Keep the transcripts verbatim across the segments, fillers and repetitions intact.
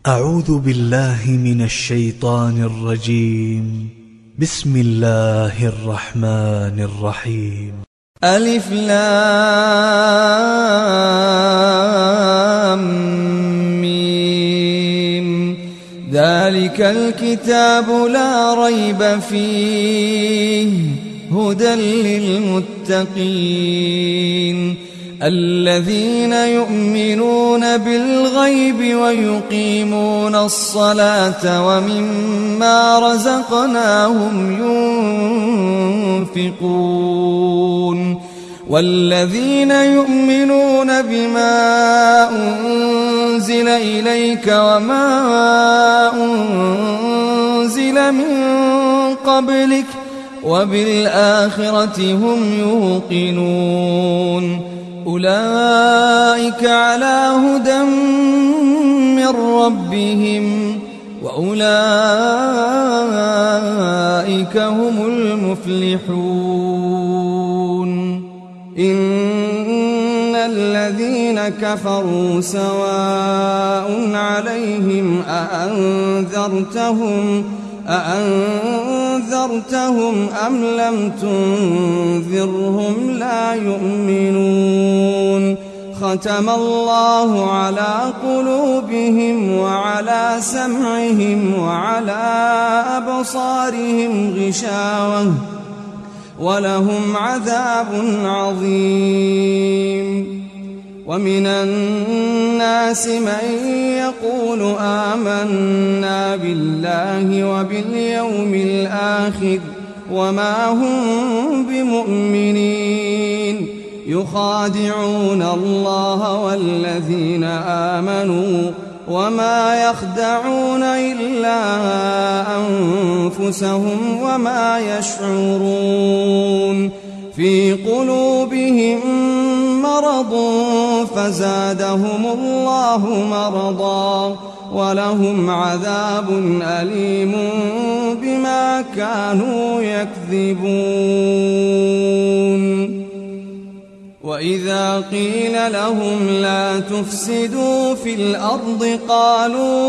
أعوذ بالله من الشيطان الرجيم. بسم الله الرحمن الرحيم. ألف لام ميم. ذلك الكتاب لا ريب فيه هدى للمتقين الذين يؤمنون بالغيب ويقيمون الصلاة ومما رزقناهم ينفقون والذين يؤمنون بما أنزل إليك وما أنزل من قبلك وبالآخرة هم يوقنون أولئك على هدى من ربهم وأولئك هم المفلحون. إن الذين كفروا سواء عليهم أأنذرتهم أأنذرتهم أم لم تنذرهم لا يؤمنون. ختم الله على قلوبهم وعلى سمعهم وعلى أبصارهم غشاوة ولهم عذاب عظيم. ومن الناس من يقول آمنا بالله وباليوم الآخر وما هم بمؤمنين يخادعون الله والذين آمنوا وما يخدعون إلا أنفسهم وما يشعرون. في قلوبهم مرض فزادهم الله مرضا ولهم عذاب أليم بما كانوا يكذبون. وإذا قيل لهم لا تفسدوا في الأرض قالوا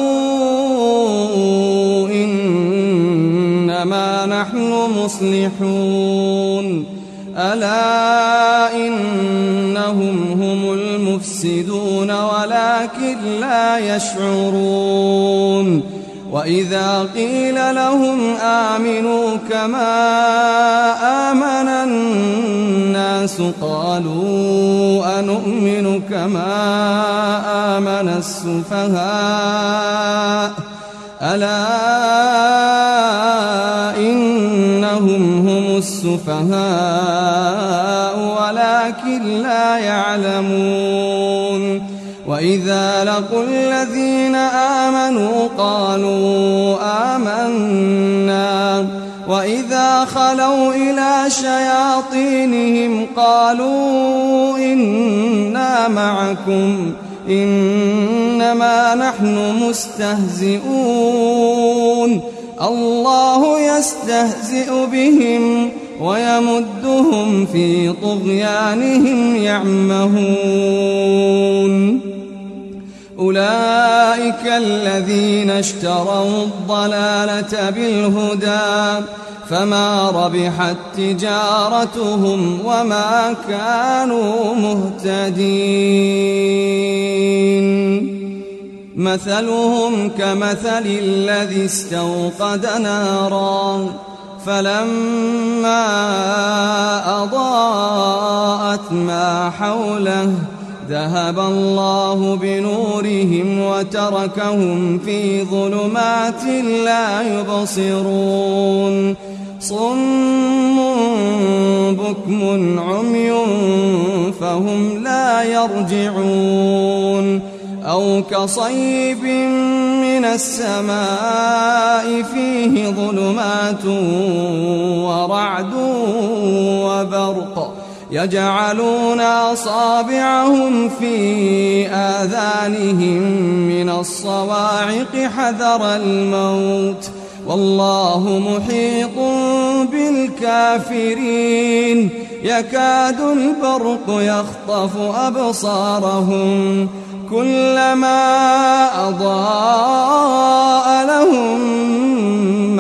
إنما نحن مصلحون ألا إنهم هم المفسدون ولكن لا يشعرون. وإذا قيل لهم آمنوا كما آمن الناس قالوا أنؤمن كما آمن السفهاء ألا إنهم هم السفهاء ولكن لا يعلمون. وإذا لقوا الذين آمنوا قالوا آمنا وإذا خلوا إلى شياطينهم قالوا إنا معكم إنما نحن مستهزئون الله يستهزئ بهم ويمدهم في طغيانهم يعمهون. أولئك الذين اشتروا الضلالة بالهدى فما ربحت تجارتهم وما كانوا مهتدين. مثلهم كمثل الذي استوقد نارا فلما أضاءت ما حوله ذهب الله بنورهم وتركهم في ظلمات لا يبصرون. صم بكم عمي فهم لا يرجعون. أو كصيب من السماء فيه ظلمات ورعد وبرق يجعلون أصابعهم في آذانهم من الصواعق حذر الموت والله محيط بالكافرين. يكاد البرق يخطف أبصارهم كلما أضاء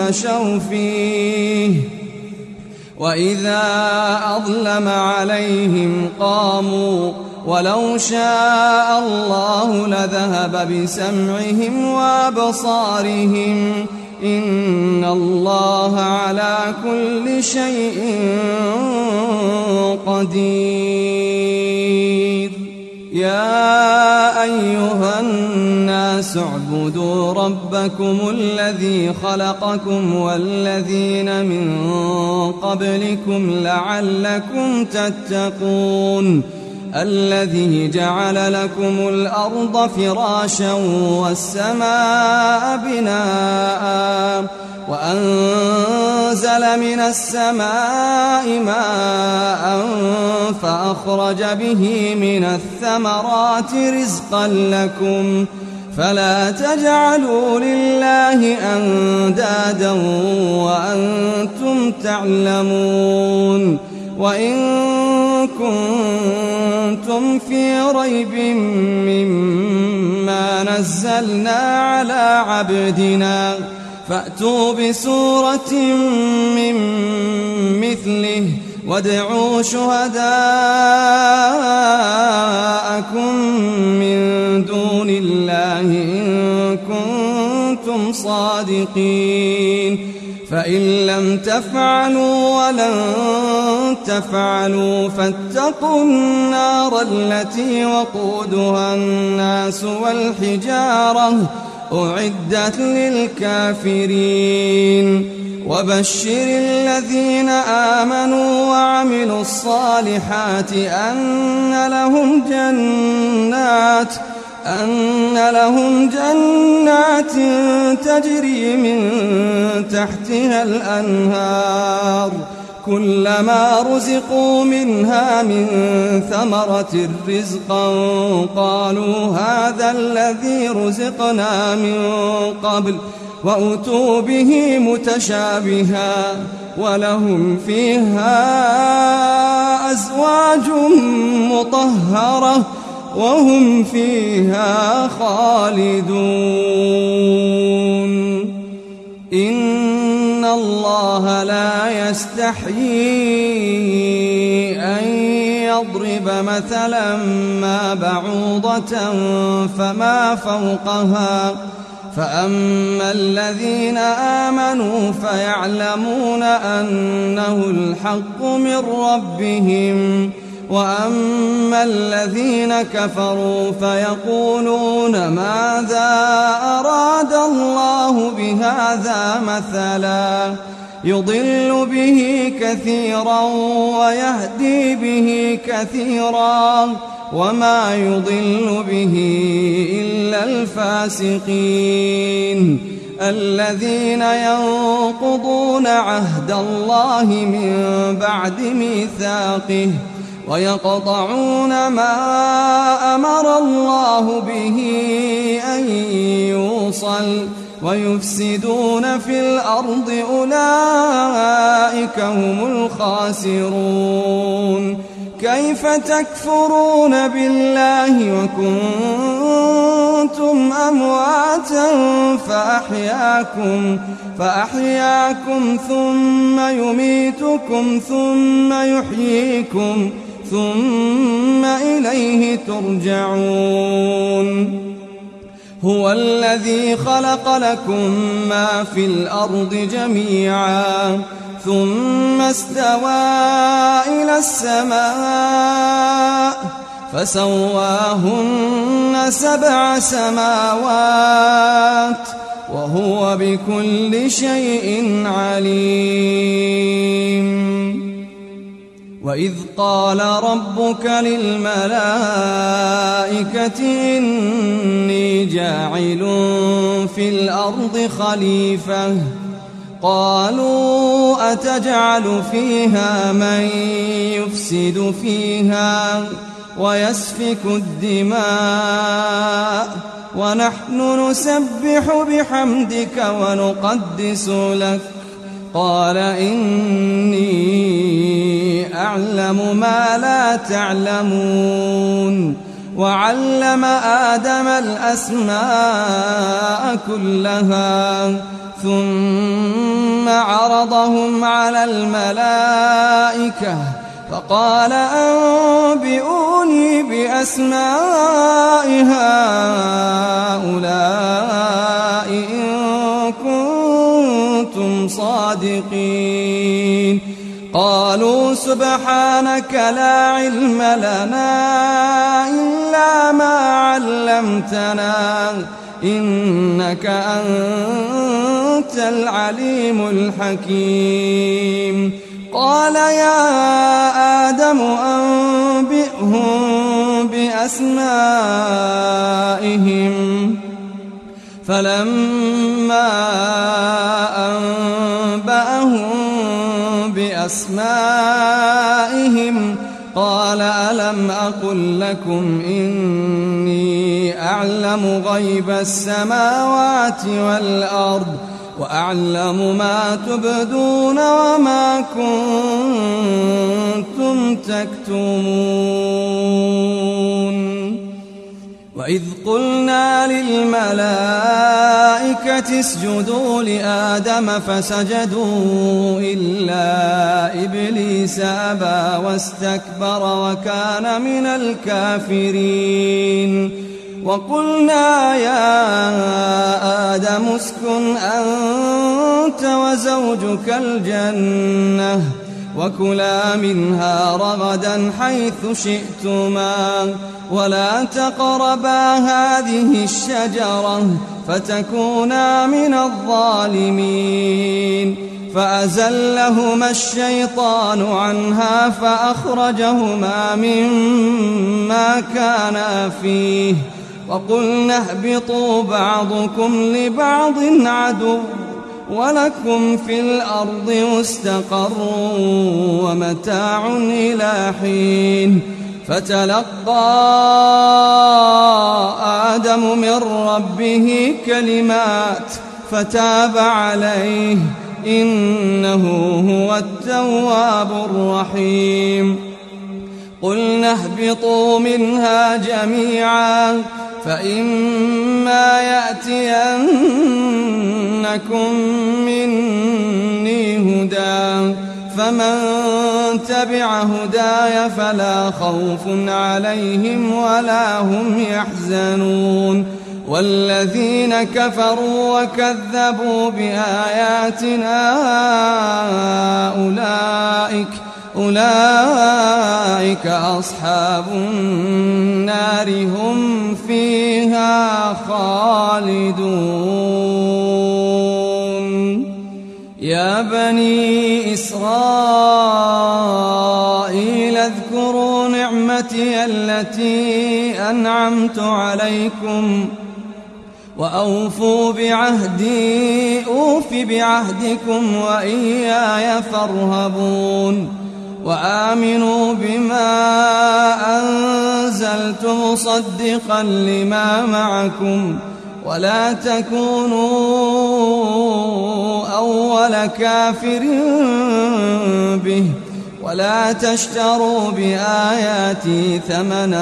مشوا فيه وإذا أظلم عليهم قاموا ولو شاء الله لذهب بسمعهم وأبصارهم إن الله على كل شيء قدير. يا أيها الناس اعبدوا ربكم الذي خلقكم والذين من قبلكم لعلكم تتقون الذي جعل لكم الأرض فراشا والسماء بناء وأنزل من السماء ماء فأخرج به من الثمرات رزقا لكم فلا تجعلوا لله أندادا وأنتم تعلمون. وإن كنتم في ريب مما نزلنا على عبدنا فأتوا بسورة من مثله وادعوا شهداءكم من دون الله إن كنتم صادقين فإن لم تفعلوا ولن تفعلوا فاتقوا النار التي وقودها الناس والحجارة أعدت للكافرين. وبشر الذين آمنوا وعملوا الصالحات أن لهم جنات أن لهم جنات تجري من تحتها الأنهار كلما رزقوا منها من ثمرة رزقا قالوا هذا الذي رزقنا من قبل وأتوا به متشابها ولهم فيها أزواج مطهرة وهم فيها خالدون. إن الله لا يستحيي أن يضرب مثلا ما بعوضة فما فوقها فأما الذين آمنوا فيعلمون أنه الحق من ربهم وأما الذين كفروا فيقولون ماذا أراد الله بهذا مثلا يضل به كثيرا ويهدي به كثيرا وما يضل به إلا الفاسقين الذين ينقضون عهد الله من بعد ميثاقه ويقطعون ما أمر الله به أن يوصل ويفسدون في الأرض أولئك هم الخاسرون. كيف تكفرون بالله وكنتم أمواتا فأحياكم فأحياكم ثم يميتكم ثم يحييكم ثم إليه ترجعون. هو الذي خلق لكم ما في الأرض جميعا ثم استوى إلى السماء فسواهن سبع سماوات وهو بكل شيء عليم. وإذ قال ربك للملائكة إني جاعل في الأرض خليفة قالوا أتجعل فيها من يفسد فيها ويسفك الدماء ونحن نسبح بحمدك ونقدس لك قال إني أعلم ما لا تعلمون وعلم آدم الأسماء كلها ثم عرضهم على الملائكة فقال أنبئوني بأسماء هؤلاء إن كنتم صادقين قالوا سبحانك لا علم لنا إلا ما علمتنا إنك أنت العليم الحكيم قال يا آدم أنبئهم بأسمائهم فلما أنبأهم بأسمائهم قال ألم أقل لكم إني أعلم غيب السماوات والأرض وأعلم ما تبدون وما كنتم تكتمون وإذ قلنا للملائكة اسجدوا لآدم فسجدوا إلا إبليس أبى واستكبر وكان من الكافرين وقلنا يا آدم اسكن أنت وزوجك الجنة وكلا منها رغدا حيث شئتما ولا تقربا هذه الشجرة فتكونا من الظالمين فأزلهما الشيطان عنها فأخرجهما مما كانا فيه وقلنا اهبطوا بعضكم لبعض عدو ولكم في الأرض مستقر ومتاع إلى حين فتلقى آدم من ربه كلمات فتاب عليه إنه هو التواب الرحيم قلنا اهبطوا منها جميعا فإما يأتينكم مني هدى فمن تبع هداي فلا خوف عليهم ولا هم يحزنون والذين كفروا وكذبوا بآياتنا أولئك أولئك أصحاب النار هم فيها خالدون يا بني إسرائيل اذكروا نعمتي التي أنعمت عليكم وأوفوا بعهدي أوف بعهدكم وإياي فارهبون وآمنوا بما أنزلت مصدقا لما معكم ولا تكونوا أول كافر به ولا تشتروا بآياتي ثمنا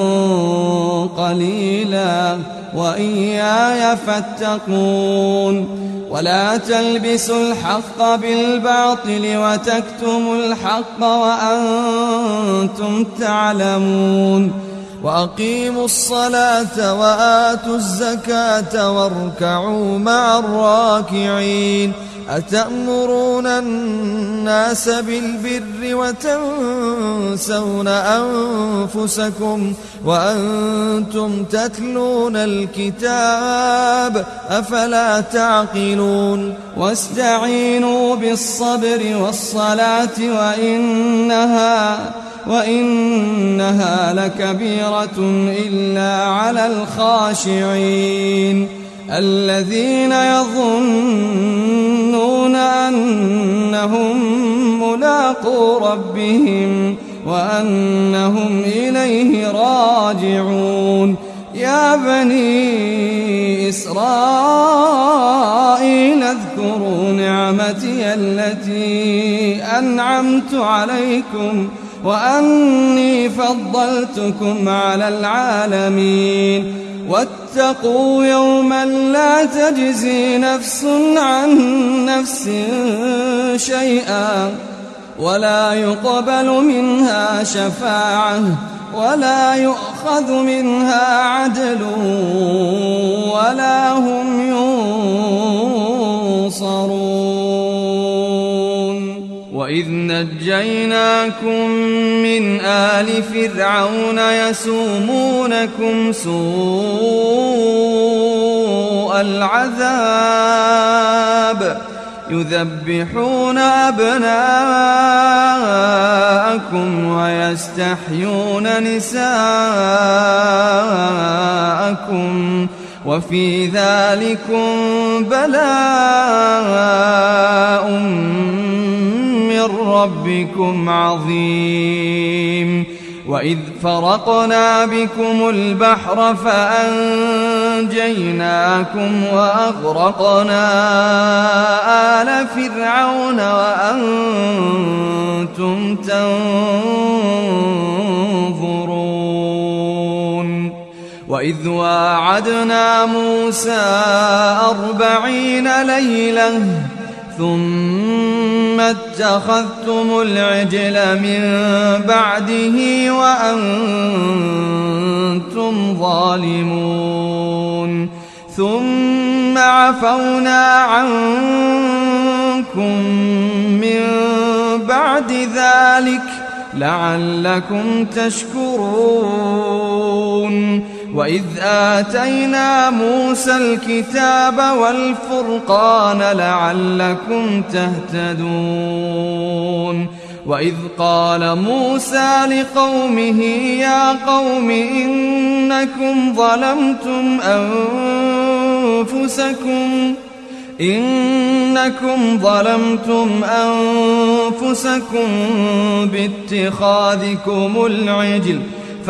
قليلا وإياي فاتقون ولا تلبسوا الحق بالباطل وتكتموا الحق وأنتم تعلمون وأقيموا الصلاة وآتوا الزكاة واركعوا مع الراكعين أتأمرون الناس بالبر وتنسون أنفسكم وأنتم تتلون الكتاب أفلا تعقلون واستعينوا بالصبر والصلاة وإنها وإنها لكبيرة إلا على الخاشعين الذين يظنون أنهم ملاقو ربهم وأنهم إليه راجعون يا بني إسرائيل اذكروا نعمتي التي أنعمت عليكم وأني فضلتكم على العالمين واتقوا يوما لا تجزي نفس عن نفس شيئا ولا يقبل منها شفاعة ولا يؤخذ منها عدل ولا هم ينصرون. وإذ نجيناكم من آل فرعون يسومونكم سوء العذاب يذبحون أبناءكم ويستحيون نساءكم وفي ذلكم بلاء من ربكم عظيم. وإذ فرقنا بكم البحر فأنجيناكم وأغرقنا آل فرعون وأنتم تنظرون. وإذ واعدنا موسى أربعين ليلة ثم اتخذتم العجل من بعده وأنتم ظالمون ثم عفونا عنكم من بعد ذلك لعلكم تشكرون. وإذ آتينا موسى الكتاب والفرقان لعلكم تهتدون. وإذ قال موسى لقومه يا قوم إنكم ظلمتم أنفسكم إنكم ظلمتم أنفسكم باتخاذكم العجل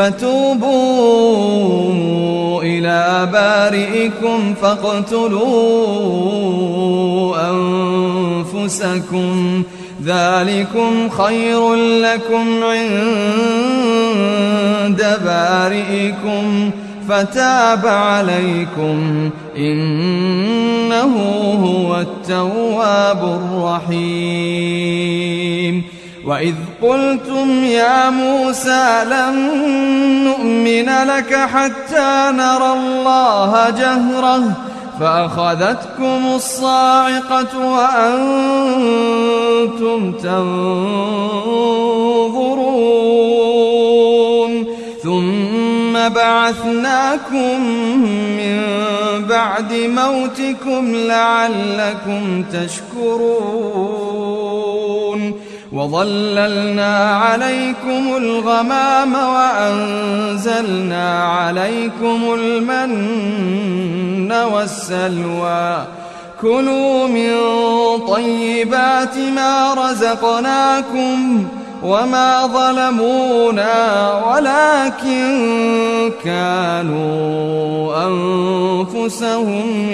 فتوبوا إلى بارئكم فاقتلوا أنفسكم ذلكم خير لكم عند بارئكم فتاب عليكم إنه هو التواب الرحيم. وإذ قلتم يا موسى لن نؤمن لك حتى نرى الله جهرة فأخذتكم الصاعقة وأنتم تنظرون ثم بعثناكم من بعد موتكم لعلكم تشكرون. وظللنا عليكم الغمام وأنزلنا عليكم المن والسلوى كلوا من طيبات ما رزقناكم وما ظلمونا ولكن كانوا أنفسهم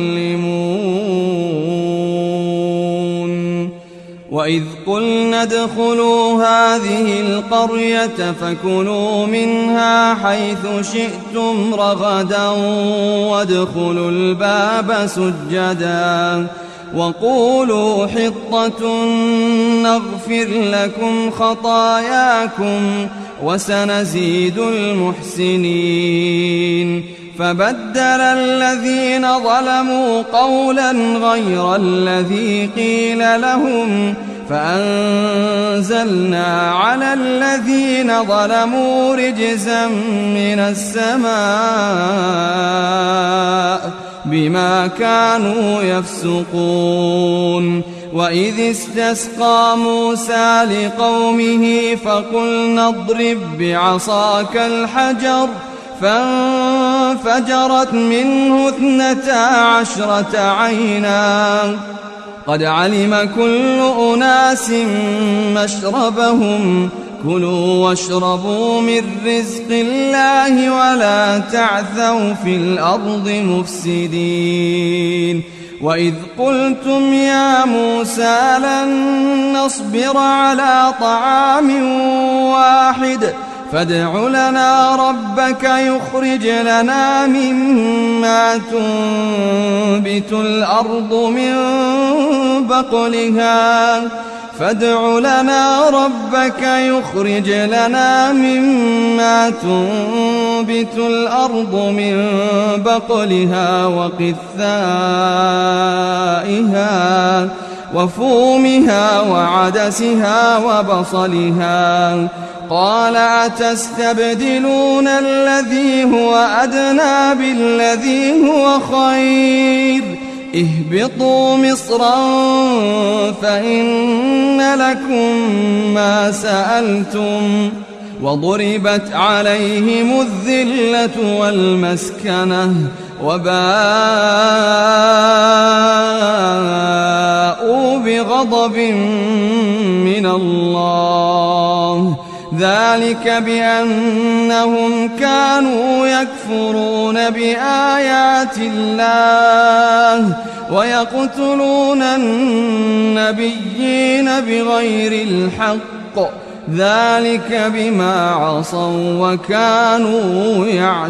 يظلمون. وإذ قلنا ادخلوا هذه القرية فكلوا منها حيث شئتم رغدا وادخلوا الباب سجدا وقولوا حطة نغفر لكم خطاياكم وسنزيد المحسنين. فبدل الذين ظلموا قولا غير الذي قيل لهم فأنزلنا على الذين ظلموا رجزا من السماء بما كانوا يفسقون. وإذ استسقى موسى لقومه فقلنا اضرب بعصاك الحجر فانفجرت منه اثنتا عشرة عينا قد علم كل أناس مشربهم كلوا واشربوا من رزق الله ولا تعثوا في الأرض مفسدين. وإذ قلتم يا موسى لن نصبر على طعام واحد فادع لنا ربك يخرج لنا مما تنبت الأرض من بقلها فادع لنا ربك يخرج لنا مما تنبت الأرض من بقلها وقثائها وفومها وعدسها وبصلها قال أتستبدلون الذي هو أدنى بالذي هو خير اهبطوا مصرا فإن لكم ما سألتم وضربت عليهم الذلة والمسكنة وباءوا بغضب من الله ذلك بأنهم كانوا يكفرون بآيات الله ويقتلون النبيين بغير الحق ذلك بما عصوا وكانوا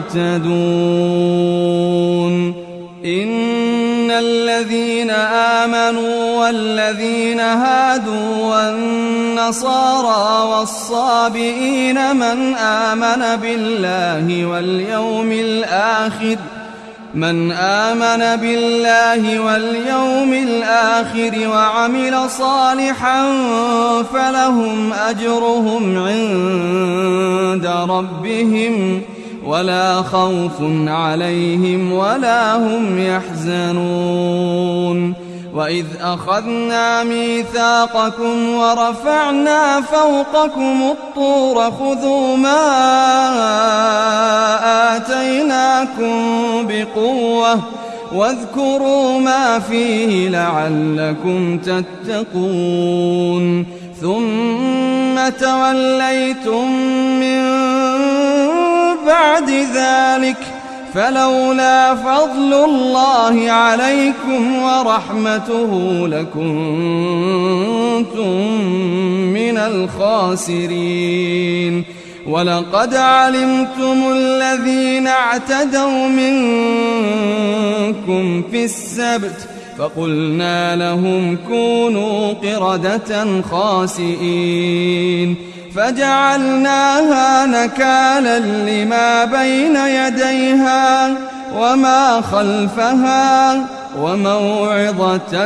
يعتدون إن الذين آمنوا والذين هادوا والنصارى والصابئين من آمن بالله واليوم الآخر من آمن بالله واليوم الآخر وعمل صالحا فلهم أجرهم عند ربهم ولا خوف عليهم ولا هم يحزنون وإذ أخذنا ميثاقكم ورفعنا فوقكم الطور خذوا ما آتيناكم بقوة واذكروا ما فيه لعلكم تتقون ثم توليتم من بعد ذلك فلولا فضل الله عليكم ورحمته لكنتم من الخاسرين ولقد علمتم الذين اعتدوا منكم في السبت فقلنا لهم كونوا قردة خاسئين فجعلناها نكالا لما بين يديها وما خلفها وموعظة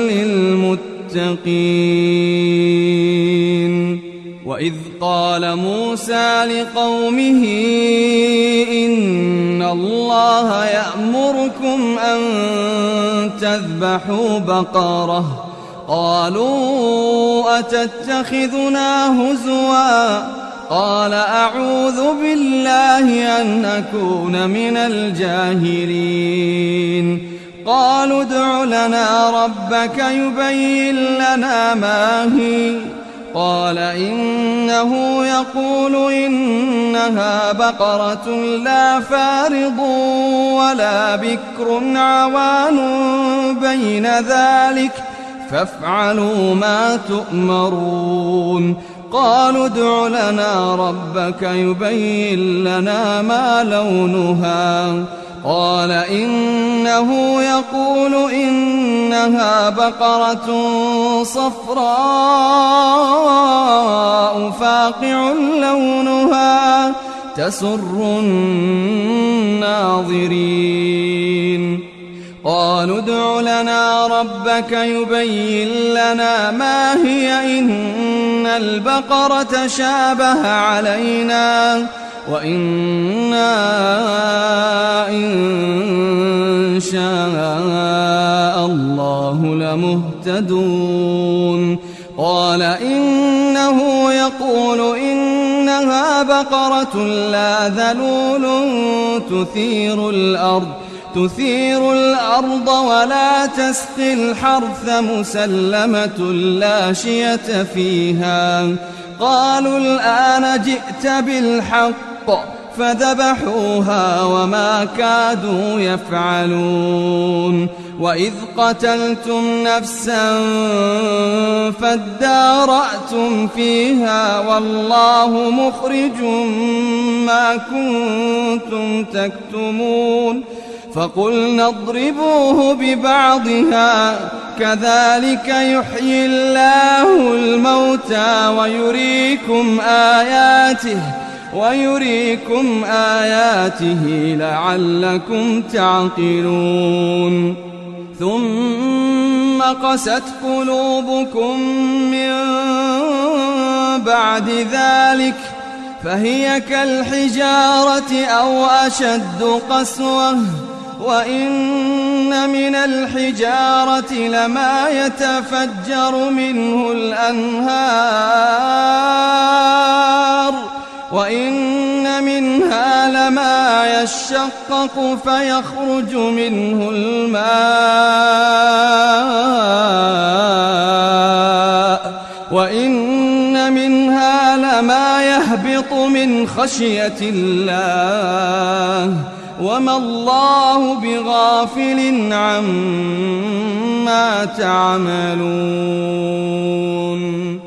للمتقين وإذ قال موسى لقومه إن الله يأمركم أن تذبحوا بقرة قالوا أتتخذنا هزوا قال أعوذ بالله أن أكون من الجاهلين قالوا ادع لنا ربك يبين لنا ما هي قال إنه يقول إنها بقرة لا فارض ولا بكر عوان بين ذلك فافعلوا ما تؤمرون قالوا ادع لنا ربك يبين لنا ما لونها قال إنه يقول إنها بقرة صفراء فاقع لونها تسر الناظرين قالوا ادع لنا ربك يبين لنا ما هي إن البقرة شابه علينا وإنا إن شاء الله لمهتدون قال إنه يقول إنها بقرة لا ذلول تثير الأرض تثير الأرض ولا تسقي الحرث مسلمة لا شية فيها قالوا الآن جئت بالحق فذبحوها وما كادوا يفعلون. وإذ قتلتم نفسا فادارأتم فيها والله مخرج ما كنتم تكتمون. فقلنا اضربوه ببعضها كذلك يحيي الله الموتى ويريكم آياته ويريكم آياته لعلكم تعقلون. ثم قست قلوبكم من بعد ذلك فهي كالحجارة أو أشد قسوة وإن من الحجارة لما يتفجر منه الأنهار وإن منها لما يشقق فيخرج منه الماء وإن منها لما يهبط من خشية الله وما الله بغافل عما تعملون.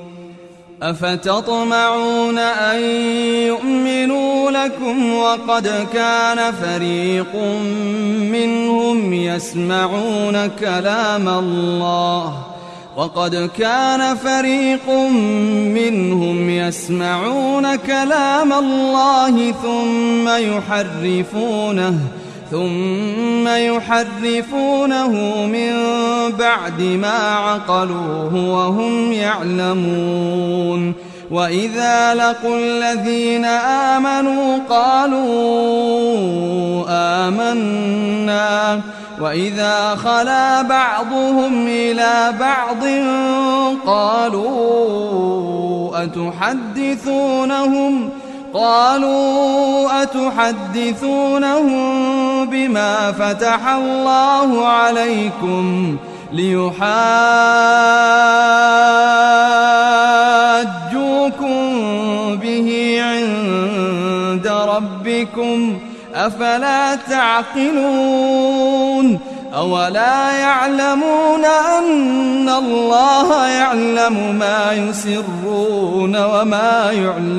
أفتطمعون أن يؤمنوا لكم وقد كان فريق منهم يسمعون كلام الله وقد كان فريق منهم يسمعون كلام الله ثم يحرفونه ثم يحرفونه من بعد ما عقلوه وهم يعلمون. وإذا لقوا الذين آمنوا قالوا آمنا وإذا خلا بعضهم إلى بعض قالوا أتحدثونهم قالوا أتحدثونهم بما فتح الله عليكم ليحاجوكم به عند ربكم أفلا تعقلون. أولا يعلمون أن الله يعلم ما يسرون وما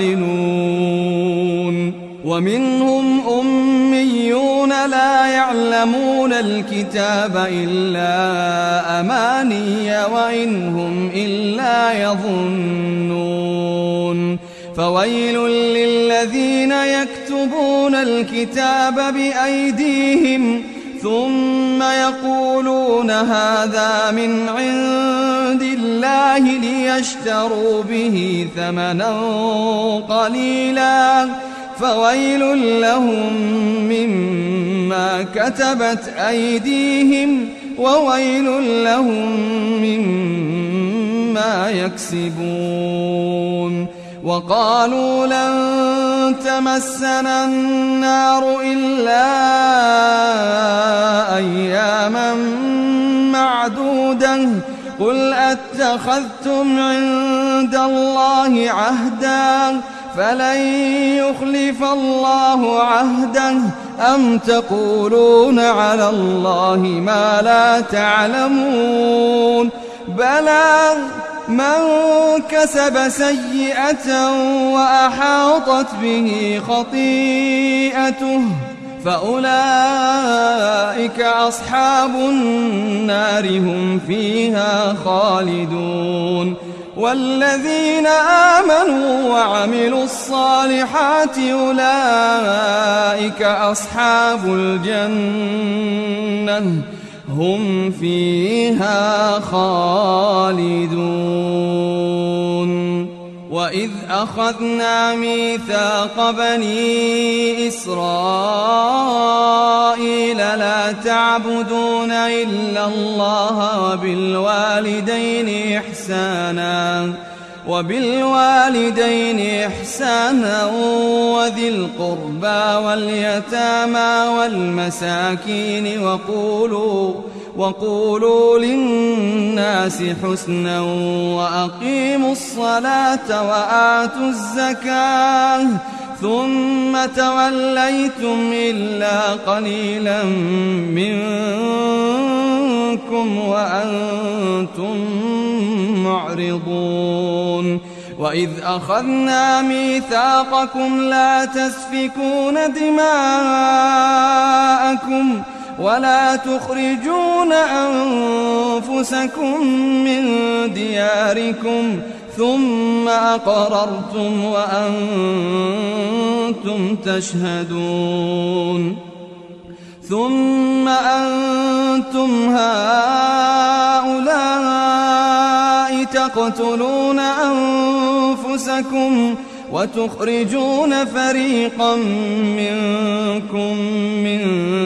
يعلنون. ومنهم أميون لا يعلمون الكتاب إلا أماني وإن هم إلا يظنون. فويل للذين يكتبون الكتاب بأيديهم ثم يقولون هذا من عند الله ليشتروا به ثمنا قليلا فويل لهم مما كتبت أيديهم وويل لهم مما يكسبون. وقالوا لن تمسنا النار إلا أياما معدودة قل أتخذتم عند الله عهدا فلن يخلف الله عهده أم تقولون على الله ما لا تعلمون. بلى من كسب سيئة وأحاطت به خطيئته فأولئك أصحاب النار هم فيها خالدون. والذين آمنوا وعملوا الصالحات أولئك أصحاب الجنة هم فيها خالدون. وإذ أخذنا ميثاق بني إسرائيل لا تعبدون إلا الله وبالوالدين إحسانا وبالوالدين إحسانا وذي القربى واليتامى والمساكين وقولوا وقولوا للناس حسنا وأقيموا الصلاة وآتوا الزكاة ثم توليتم إلا قليلا منكم وأنتم معرضون وإذ أخذنا ميثاقكم لا تسفكون دماءكم ولا تخرجون أنفسكم من دياركم ثم أقررتم وأنتم تشهدون ثم أنتم هؤلاء تقتلون أنفسكم وتخرجون فريقا منكم من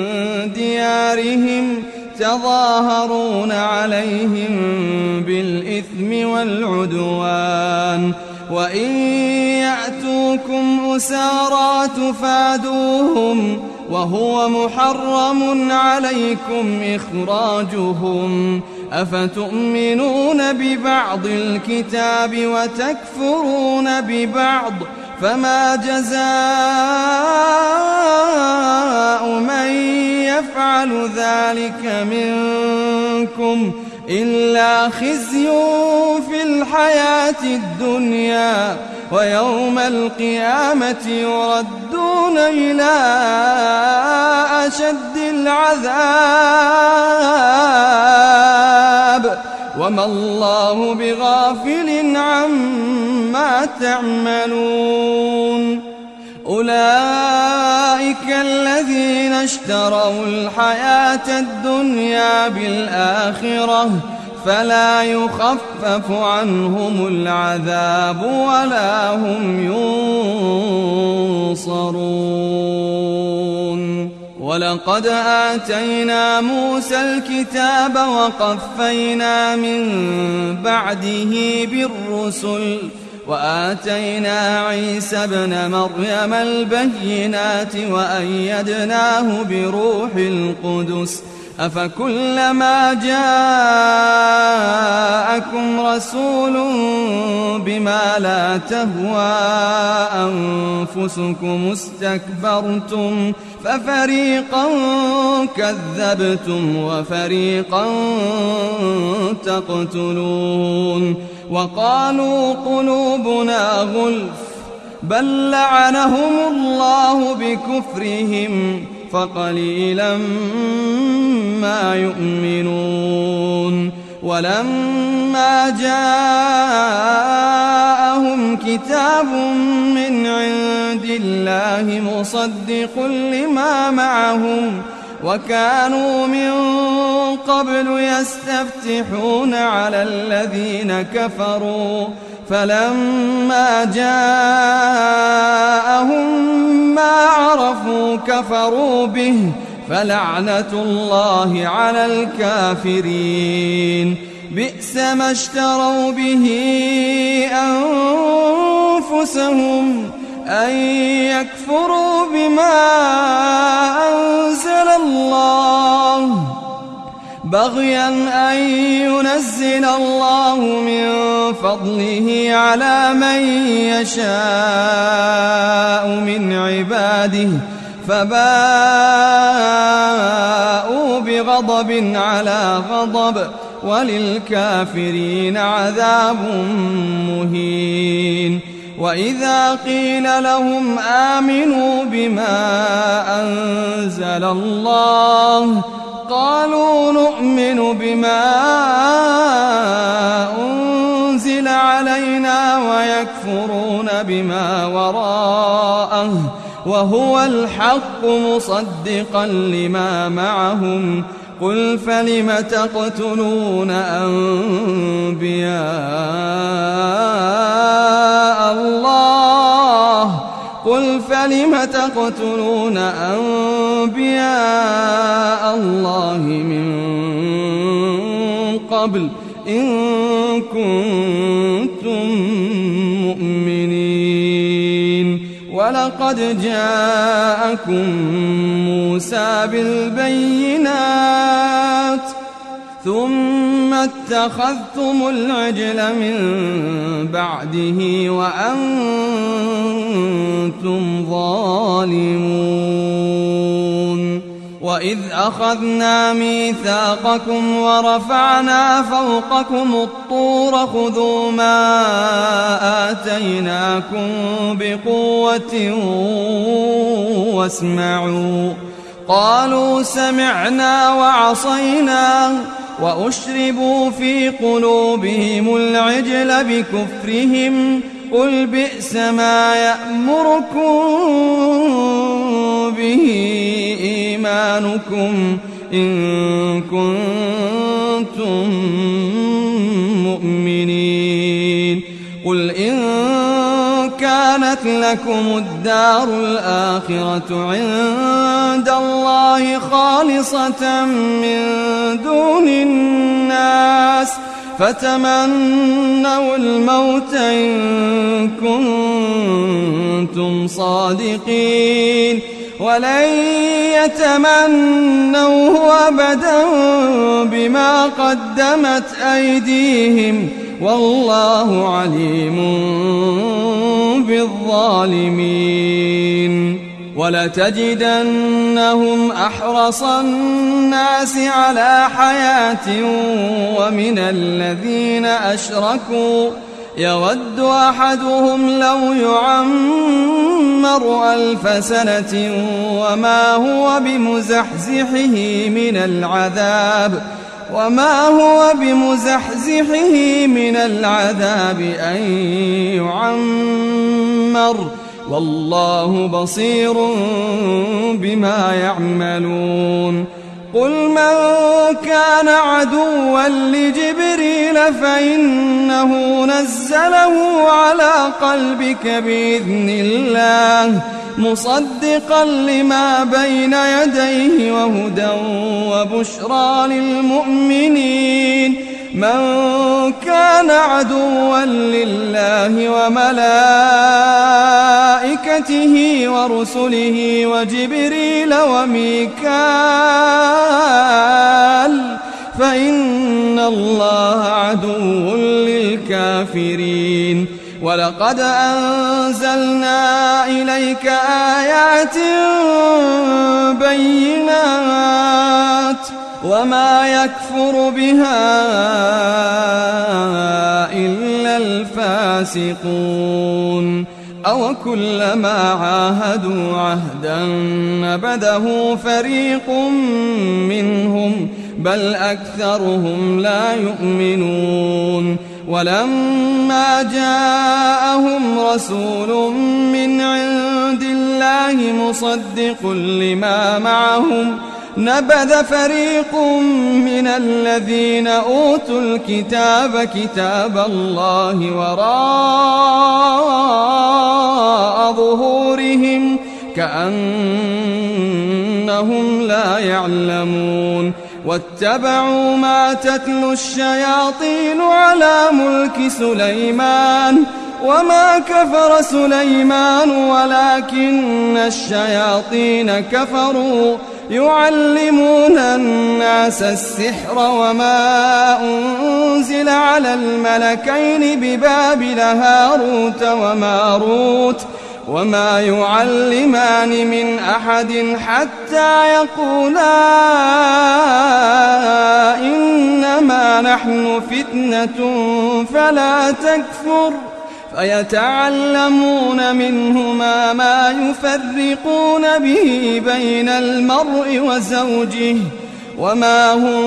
ديارهم تظاهرون عليهم بالإثم والعدوان وإن يأتوكم أسارى تفادوهم وهو محرم عليكم إخراجهم أفتؤمنون ببعض الكتاب وتكفرون ببعض فما جزاء من يفعل ذلك منكم إلا خزي في الحياة الدنيا ويوم القيامة يردون إلى أشد العذاب وما الله بغافل عما تعملون أولئك الذين اشتروا الحياة الدنيا بالآخرة فلا يخفف عنهم العذاب ولا هم ينصرون ولقد آتينا موسى الكتاب وقفينا من بعده بالرسل وآتينا عيسى ابن مريم البينات وأيدناه بروح القدس أفكلما جاءكم رسول بما لا تهوى أنفسكم استكبرتم ففريقا كذبتم وفريقا تقتلون وقالوا قلوبنا غلف بل لعنهم الله بكفرهم فقليلا ما يؤمنون ولما جاءهم كتاب من عند الله مصدق لما معهم وكانوا من قبل يستفتحون على الذين كفروا فلما جاءهم ما عرفوا كفروا به فلعنة الله على الكافرين بئس ما اشتروا به أنفسهم أن يكفروا بما أنزل الله بغيا أن ينزل الله من فضله على من يشاء من عباده فباءوا بغضب على غضب وللكافرين عذاب مهين وإذا قيل لهم آمنوا بما أنزل الله قالوا نؤمن بما أنزل علينا ويكفرون بما وراءه وهو الحق مصدقا لما معهم قل فلم تقتلون أنبياء الله قل فلم تقتلون أنبياء الله من قبل إن كنتم مؤمنين ولقد جاءكم موسى بالبينات ثم اتخذتم العجل من بعده وأنتم ظالمون وإذ أخذنا ميثاقكم ورفعنا فوقكم الطور خذوا ما آتيناكم بقوة واسمعوا قالوا سمعنا وعصينا وأشربوا في قلوبهم العجل بكفرهم قل بئس ما يأمركم به إيمانكم إن كنتم مؤمنين قل إن كانت لكم الدار الآخرة عند الله خالصة من دون الناس فتمنوا الموت إن كنتم صادقين ولن يتمنوه أبدا بما قدمت أيديهم والله عليم بالظالمين ولتجدنهم أحرص الناس على حياة ومن الذين أشركوا يود أحدهم لو يعمر ألف سنة وما هو بمزحزحه من العذاب وما هو بمزحزحه من العذاب أن يعمر والله بصير بما يعملون قل من كان عدوا لجبريل فإنه نزله على قلبك بإذن الله مصدقا لما بين يديه وهدى وبشرى للمؤمنين من كان عدوا لله وملائكته ورسله وجبريل وميكال فإن الله عدو للكافرين ولقد أنزلنا إليك آيات بينات وما يكفر بها إلا الفاسقون أو كلما عاهدوا عهدا نبذه فريق منهم بل أكثرهم لا يؤمنون ولما جاءهم رسول من عند الله مصدق لما معهم نبذ فريق من الذين أوتوا الكتاب كتاب الله وراء ظهورهم كأنهم لا يعلمون واتبعوا ما تتلو الشياطين على ملك سليمان وما كفر سليمان ولكن الشياطين كفروا يعلمون الناس السحر وما أنزل على الملكين ببابل هاروت وماروت وما يعلمان من أحد حتى يقولا إنما نحن فتنة فلا تكفر فيتعلمون منهما ما يفرقون به بين المرء وزوجه وما هم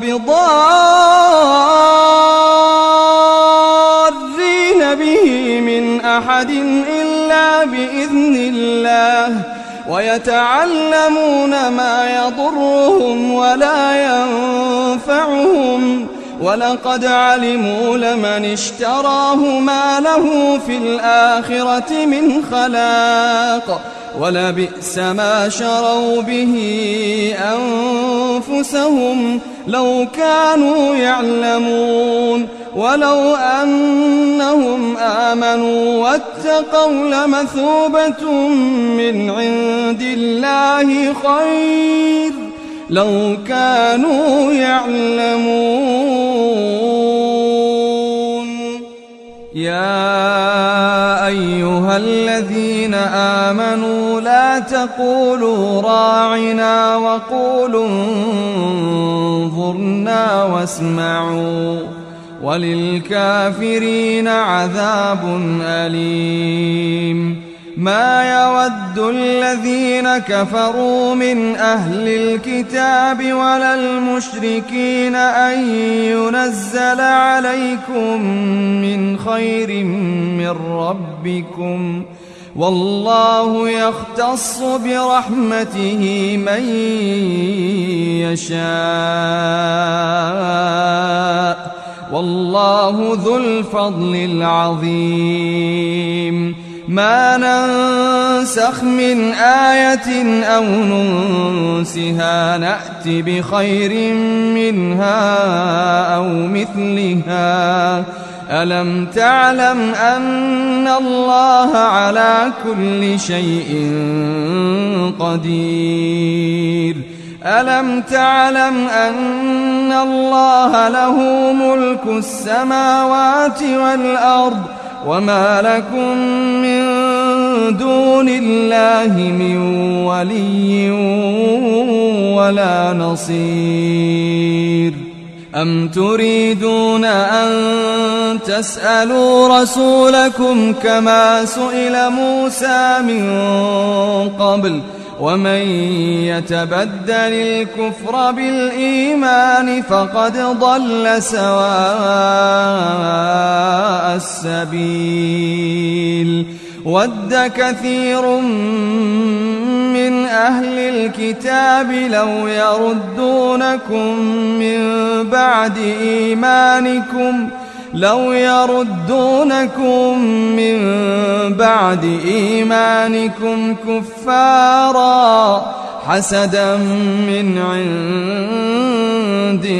بضارين به من أحد إلا بإذن الله ويتعلمون ما يضرهم ولا ينفعهم ولقد علموا لمن اشتراه ما له في الآخرة من خلاق ولبئس ما شروا به أنفسهم لو كانوا يعلمون ولو أنهم آمنوا واتقوا لمثوبة من عند الله خير لو كانوا يعلمون. يا أيها الذين آمنوا لا تقولوا راعنا وقولوا انظرنا واسمعوا وللكافرين عذاب أليم. ما يود الذين كفروا من أهل الكتاب ولا المشركين أن ينزل عليكم من خير من ربكم، والله يختص برحمته من يشاء، والله ذو الفضل العظيم. ما ننسخ من آية أو ننسها نأت بخير منها أو مثلها. ألم تعلم أن الله على كل شيء قدير؟ ألم تعلم أن الله له ملك السماوات والأرض وما لكم من دون الله من ولي ولا نصير؟ أم تريدون أن تسألوا رسولكم كما سئل موسى من قبل؟ ومن يتبدل الكفر بالإيمان فقد ضل سواء السبيل. ود كثير من أهل الكتاب لو يردونكم من بعد إيمانكم لو يردونكم من بعد إيمانكم كفارا حسدا من عند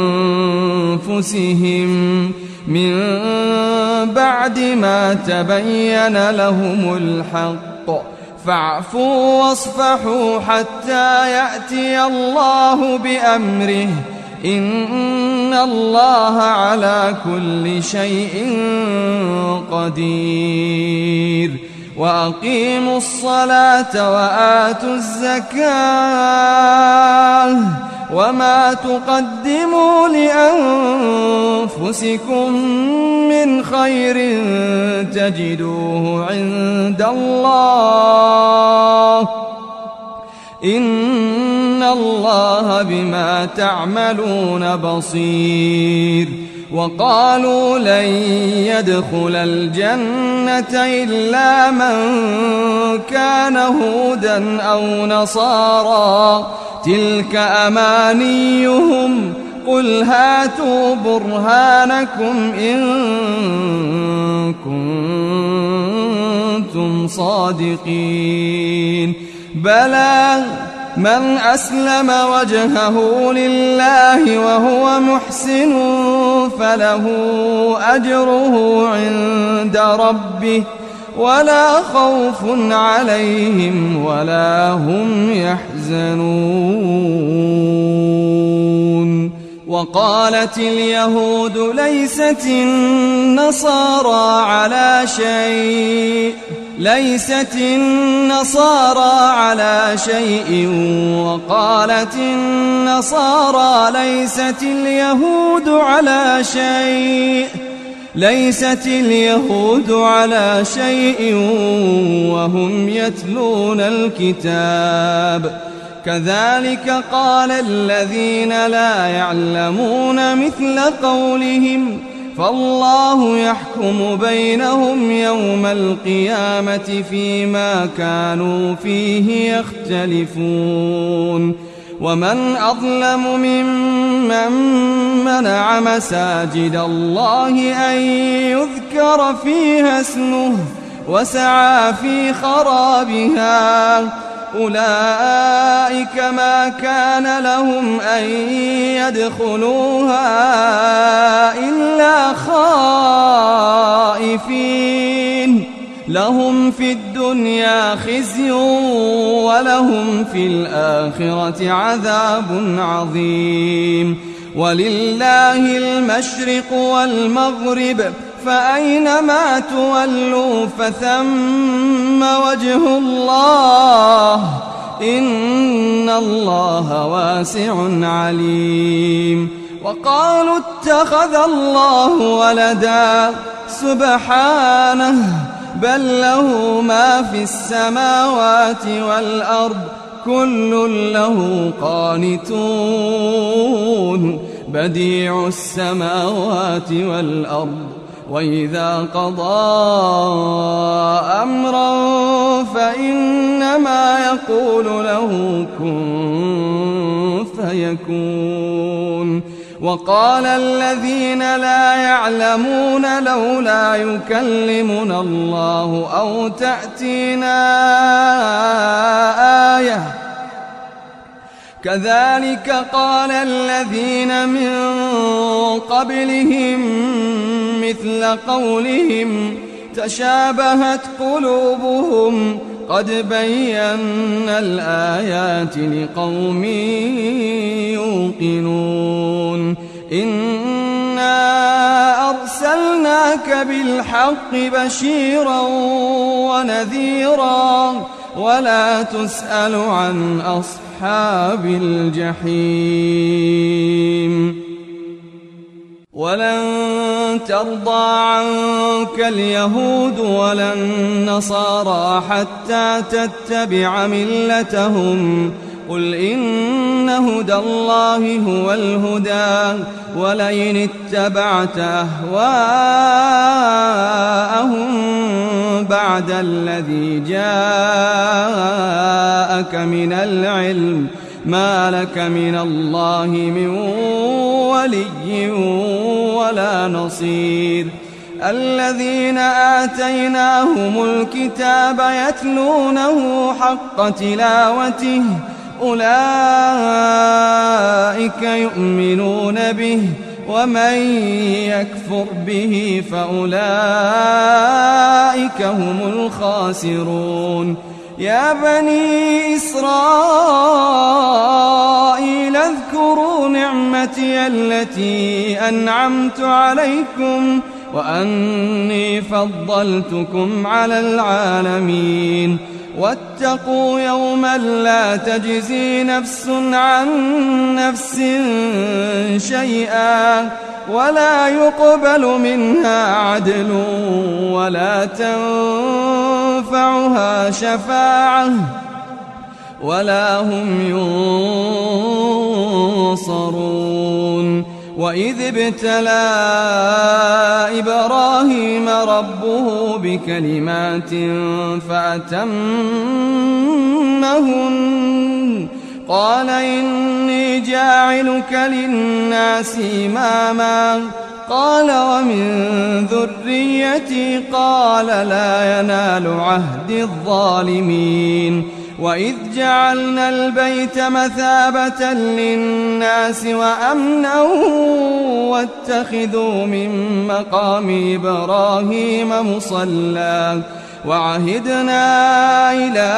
أنفسهم من بعد ما تبين لهم الحق، فاعفوا واصفحوا حتى يأتي الله بأمره، إن الله على كل شيء قدير. وأقيموا الصلاة وآتوا الزكاة وما تقدموا لأنفسكم من خير تجدوه عند الله، إن الله بما تعملون بصير. وقالوا لن يدخل الجنة إلا من كان هودا أو نصارى، تلك أمانيهم، قل هاتوا برهانكم إن كنتم صادقين. بلى من أسلم وجهه لله وهو محسن فله أجره عند ربه ولا خوف عليهم ولا هم يحزنون. وقالت اليهود ليست النصارى على شيء ليست النصارى على شيء وقالت النصارى ليست اليهود على شيء ليست اليهود على شيء وهم يتلون الكتاب. كذلك قال الذين لا يعلمون مثل قولهم، فالله يحكم بينهم يوم القيامة فيما كانوا فيه يختلفون. ومن أظلم ممن منع مساجد الله أن يذكر فيها اسمه وسعى في خرابها، أولئك ما كان لهم أن يدخلوها إلا خائفين لهم في الدنيا خزي ولهم في الآخرة عذاب عظيم. ولله المشرق والمغرب فأينما تولوا فثم وجه الله إن الله واسع عليم. وقالوا اتخذ الله ولدا سبحانه بل له ما في السماوات والأرض كل له قانتون بديع السماوات والأرض وإذا قضى أمرا فإنما يقول له كن فيكون. وقال الذين لا يعلمون لولا يكلمنا الله أو تأتينا آية كذلك قال الذين من قبلهم مثل قولهم تشابهت قلوبهم قد بينا الآيات لقوم يوقنون. إنا أرسلناك بالحق بشيرا ونذيرا ولا تسأل عن أصحاب الجحيم. ولن ترضى عنك اليهود ولا النصارى حتى تتبع ملتهم قل إن هدى الله هو الهدى ولئن اتبعت أهواءهم بعد الذي جاءك من العلم ما لك من الله من ولي ولا نصير. الذين آتيناهم الكتاب يتلونه حق تلاوته أولئك يؤمنون به ومن يكفر به فأولئك هم الخاسرون. يا بني إسرائيل اذكروا نعمتي التي أنعمت عليكم وأني فضلتكم على العالمين. واتقوا يوما لا تجزي نفس عن نفس شيئا ولا يقبل منها عدل ولا تنفعها شفاعة ولا هم ينصرون. وإذ ابتلى إبراهيم ربه بكلمات فأتمهن قال إني جاعلك للناس إماما قال ومن ذريتي قال لا ينال عهد الظالمين. وإذ جعلنا البيت مثابة للناس وأمنا واتخذوا من مقام إبراهيم مصلى وعهدنا إلى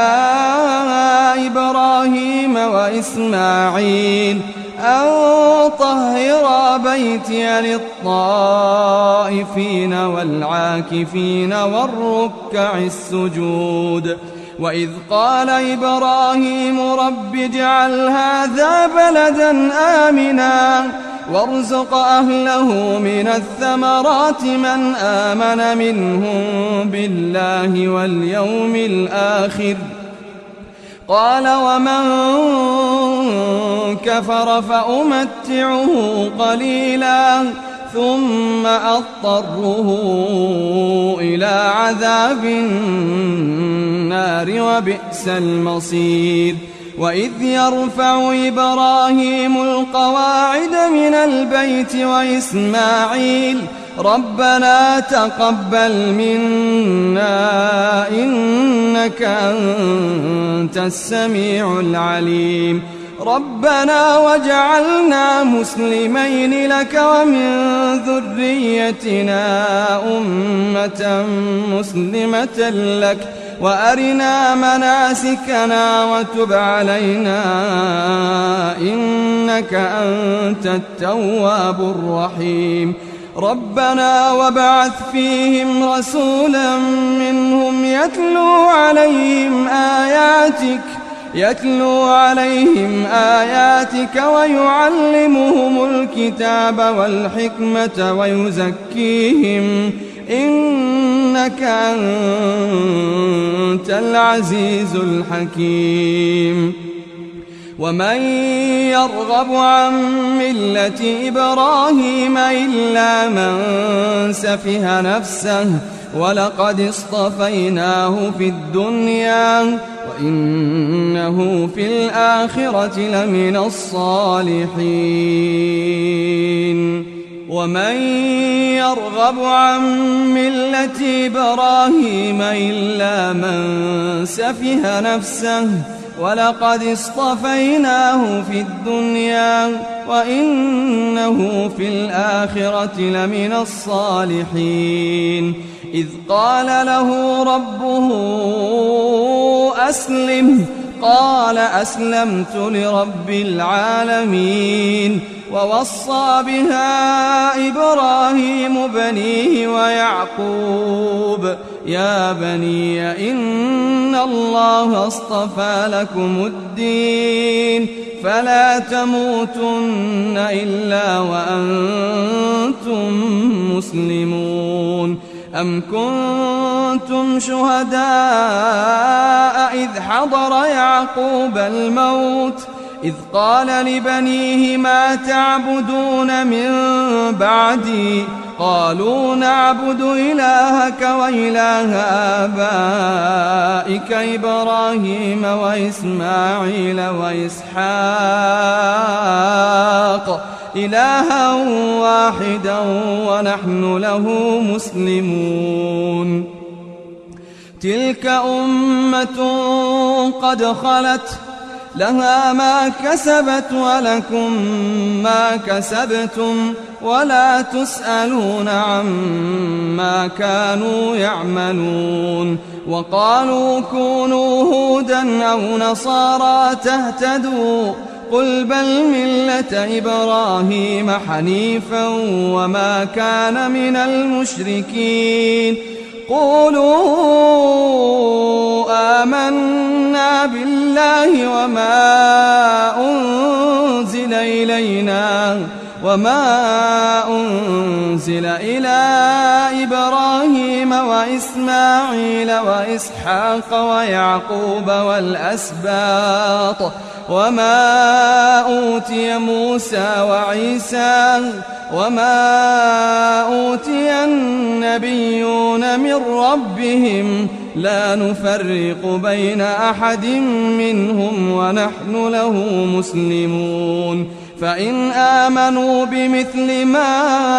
إبراهيم وإسماعيل أن طهرا بيتي للطائفين والعاكفين والركع السجود. وإذ قال إبراهيم رب اجعل هذا بلدا آمنا وارزق أهله من الثمرات من آمن منهم بالله واليوم الآخر قال ومن كفر فأمتعه قليلا ثم أضطره إلى عذاب النار وبئس المصير. وإذ يرفع إبراهيم القواعد من البيت وإسماعيل ربنا تقبل منا إنك أنت السميع العليم. ربنا واجعلنا مسلمين لك ومن ذريتنا أمة مسلمة لك وأرنا مناسكنا وتب علينا إنك أنت التواب الرحيم ربنا وابعث فيهم رسولا منهم يتلو عليهم آياتك يتلو عليهم آياتك ويعلمهم الكتاب والحكمة ويزكيهم إنك أنت العزيز الحكيم ومن يرغب عن ملة إبراهيم إلا من سفه نفسه ولقد اصطفيناه في الدنيا وإنه في الآخرة لمن الصالحين ومن يرغب عن ملة إبراهيم إلا من سفه نفسه ولقد اصطفيناه في الدنيا وإنه في الآخرة لمن الصالحين إذ قال له ربه أسلم قال أسلمت لرب العالمين ووصى بها إبراهيم بنيه ويعقوب يا بني إن الله اصطفى لكم الدين فلا تموتن إلا وأنتم مسلمون أم كنتم شهداء إذ حضر يعقوب الموت إذ قال لبنيه ما تعبدون من بعدي قالوا نعبد إلهك وإله آبائك إبراهيم وإسماعيل وإسحاق إلها واحدا ونحن له مسلمون تلك أمة قد خلت لها ما كسبت ولكم ما كسبتم ولا تسألون عما كانوا يعملون وقالوا كونوا هودا أو نصارى تهتدوا قل بل ملة إبراهيم حنيفا وما كان من المشركين قولوا آمنا بالله وما أنزل إلينا وما أنزل إلى إبراهيم وإسماعيل وإسحاق ويعقوب والأسباط وما أوتي موسى وعيسى وما أوتي النبيون من ربهم لا نفرق بين أحد منهم ونحن له مسلمون فإن آمنوا بمثل ما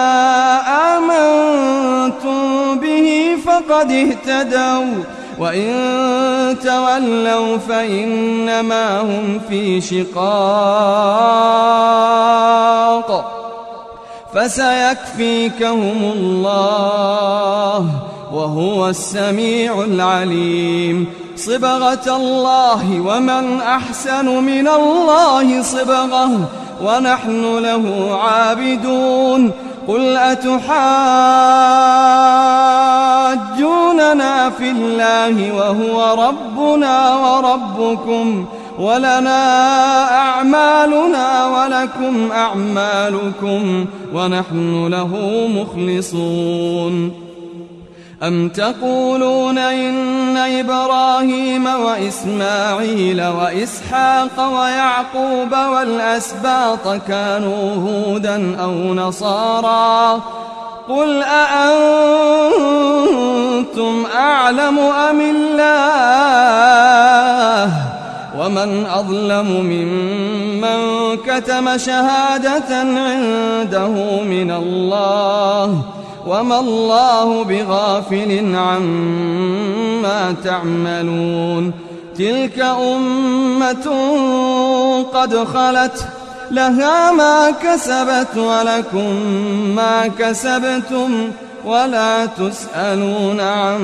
آمنتم به فقد اهتدوا وإن تولوا فإنما هم في شقاق فسيكفيكهم الله وهو السميع العليم صبغة الله ومن أحسن من الله صبغة ونحن له عابدون قل أتحاجوننا في الله وهو ربنا وربكم ولنا أعمالنا ولكم أعمالكم ونحن له مخلصون أم تقولون إن إبراهيم وإسماعيل وإسحاق ويعقوب والأسباط كانوا هودا أو نصارى قل أأنتم أعلم أم الله ومن أظلم ممن كتم شهادة عنده من الله وما الله بغافل عما تعملون تلك أمة قد خلت لها ما كسبت ولكم ما كسبتم ولا تسألون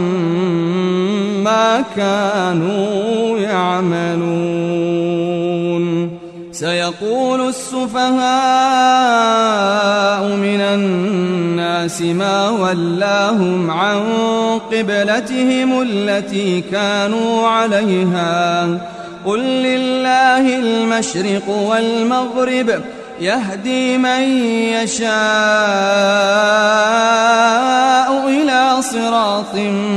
عما كانوا يعملون. سيقول السفهاء من الناس ما ولاهم عن قبلتهم التي كانوا عليها قل لله المشرق والمغرب يهدي من يشاء إلى صراط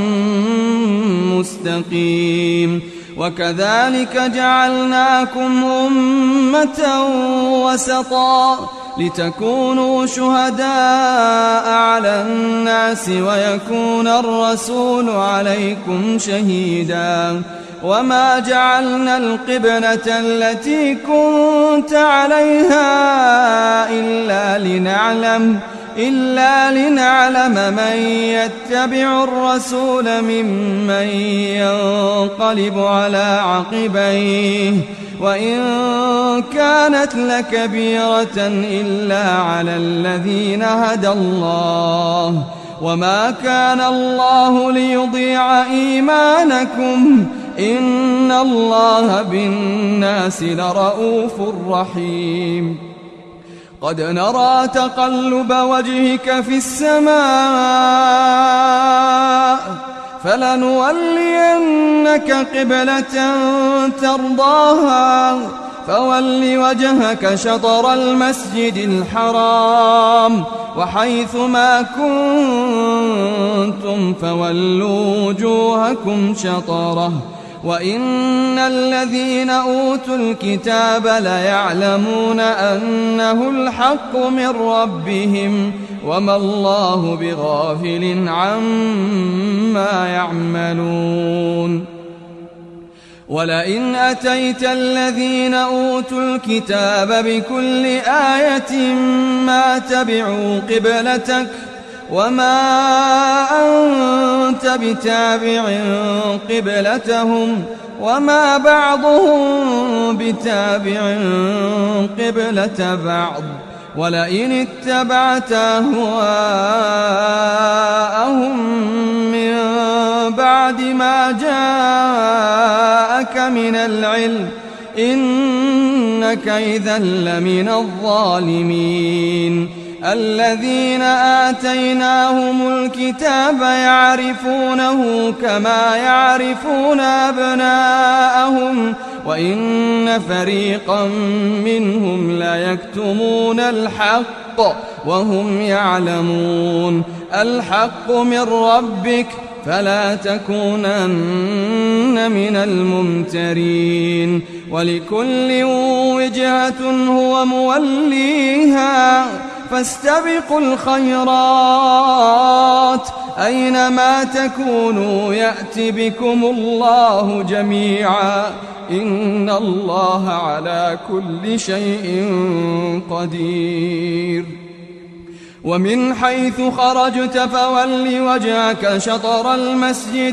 مستقيم. وكذلك جعلناكم أمة وسطا لتكونوا شهداء على الناس ويكون الرسول عليكم شهيدا. وما جعلنا القبلة التي كنت عليها إلا لنعلم إلا لنعلم من يتبع الرسول ممن ينقلب على عقبيه وإن كانت لكبيرة إلا على الذين هدى الله وما كان الله ليضيع إيمانكم إن الله بالناس لرؤوف رحيم. قد نرى تقلب وجهك في السماء فلنولينك قبلة ترضاها فول وجهك شطر المسجد الحرام وحيث ما كنتم فولوا وجوهكم شطره وإن الذين أوتوا الكتاب ليعلمون أنه الحق من ربهم وما الله بغافل عما يعملون. ولئن أتيت الذين أوتوا الكتاب بكل آية ما تبعوا قبلتك وما أنت بتابع قبلتهم وما بعضهم بتابع قبلة بعض ولئن اتبعت أهواءهم من بعد ما جاءك من العلم إنك إذا لمن الظالمين. الذين آتيناهم الكتاب يعرفونه كما يعرفون أبناءهم وإن فريقا منهم ليكتمون الحق وهم يعلمون. الحق من ربك فلا تكونن من الممترين. ولكل وجهة هو موليها فاستبقوا الخيرات أينما تكونوا يأت بكم الله جميعا إن الله على كل شيء قدير. ومن حيث خرجت فول وجهك شطر المسجد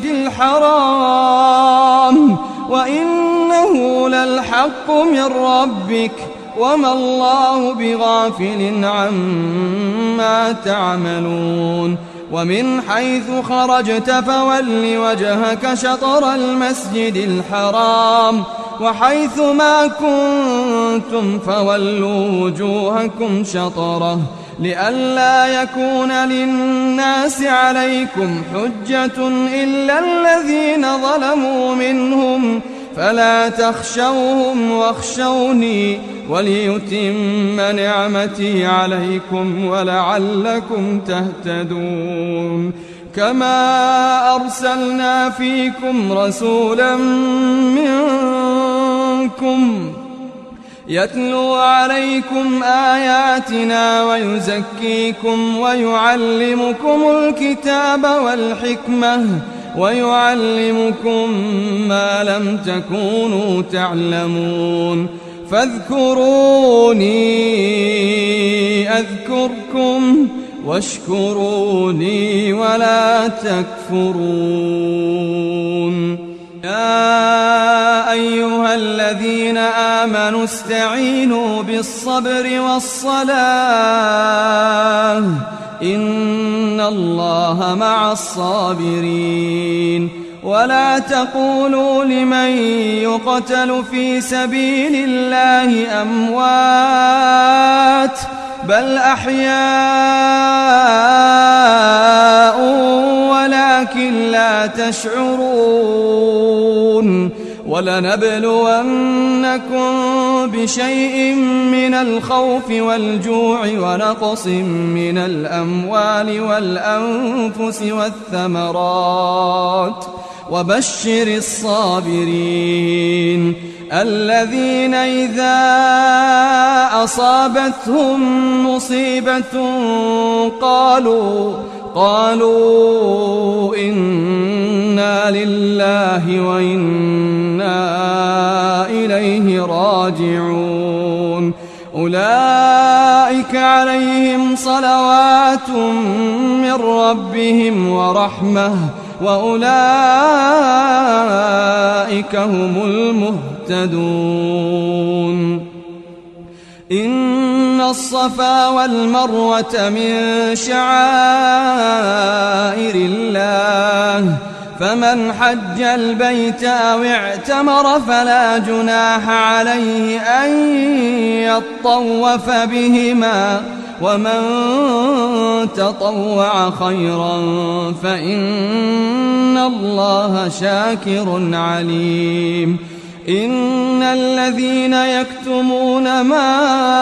الحرام وإنه للحق من ربك وما الله بغافل عما تعملون. ومن حيث خرجت فول وجهك شطر المسجد الحرام وحيث ما كنتم فولوا وجوهكم شطره لئلا يكون للناس عليكم حجة إلا الذين ظلموا منهم فلا تخشوهم واخشوني وليتم نعمتي عليكم ولعلكم تهتدون. كما أرسلنا فيكم رسولا منكم يتلو عليكم آياتنا ويزكيكم ويعلمكم الكتاب والحكمة ويعلمكم ما لم تكونوا تعلمون. فاذكروني أذكركم واشكروني ولا تكفرون. يا أيها الذين آمنوا استعينوا بالصبر والصلاة إن الله مع الصابرين ولا تقولوا لمن يقتل في سبيل الله أموات بل أحياء ولكن لا تشعرون ولنبلونكم بشيء من الخوف والجوع ونقص من الأموال والأنفس والثمرات وبشر الصابرين الذين إذا أصابتهم مصيبة قالوا قالوا إنا لله وإنا إليه راجعون أولئك عليهم صلوات من ربهم ورحمة وأولئك هم المهتدون إن الصفا والمروة من شعائر الله فمن حج البيت أو اعتمر فلا جناح عليه أن يطوف بهما ومن تطوع خيرا فإن الله شاكر عليم إن الذين يكتمون ما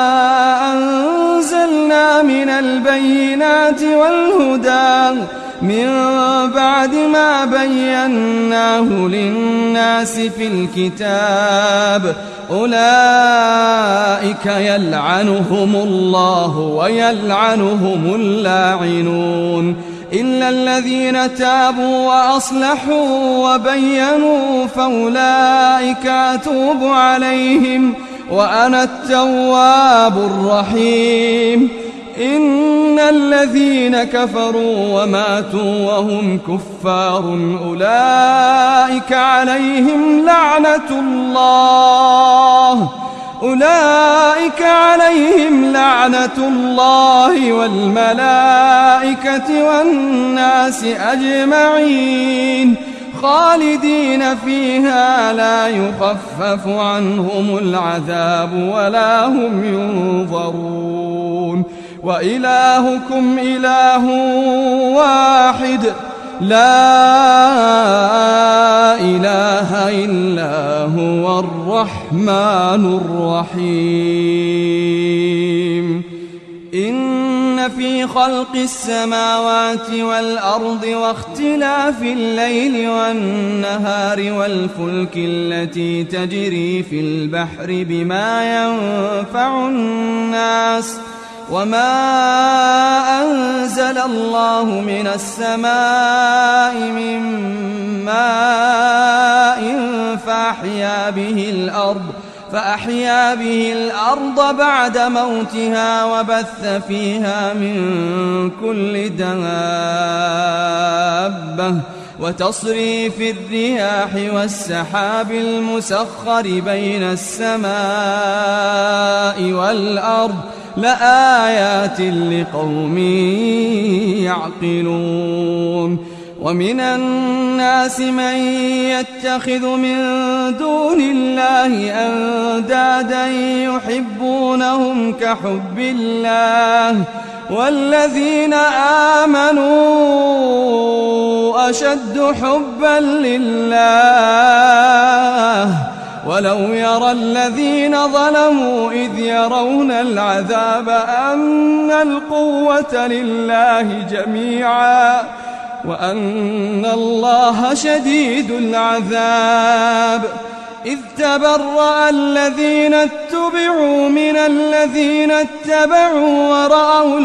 أنزلنا من البينات والهدى من بعد ما بيناه للناس في الكتاب أولئك يلعنهم الله ويلعنهم اللاعنون إلا الذين تابوا وأصلحوا وبينوا فأولئك أتوب عليهم وأنا التواب الرحيم إن الذين كفروا وماتوا وهم كفار أولئك عليهم لعنة الله أولئك عليهم لعنة الله والملائكة والناس أجمعين خالدين فيها لا يخفف عنهم العذاب ولا هم ينظرون وإلهكم إله واحد لا إله إلا هو الرحمن الرحيم إن في خلق السماوات والأرض واختلاف الليل والنهار والفلك التي تجري في البحر بما ينفع الناس وما أنزل الله من السماء من ماء فأحيا به الأرض فأحيا به الأرض بعد موتها وبث فيها من كل دابة وتصريف الرياح والسحاب المسخر بين السماء والأرض لآيات لقوم يعقلون ومن الناس من يتخذ من دون الله أندادا يحبونهم كحب الله والذين آمنوا أشد حبا لله ولو يرى الذين ظلموا إذ يرون العذاب أن القوة لله جميعا وأن الله شديد العذاب إذ تبرأ الذين اتبعوا من الذين اتبعوا ورأوا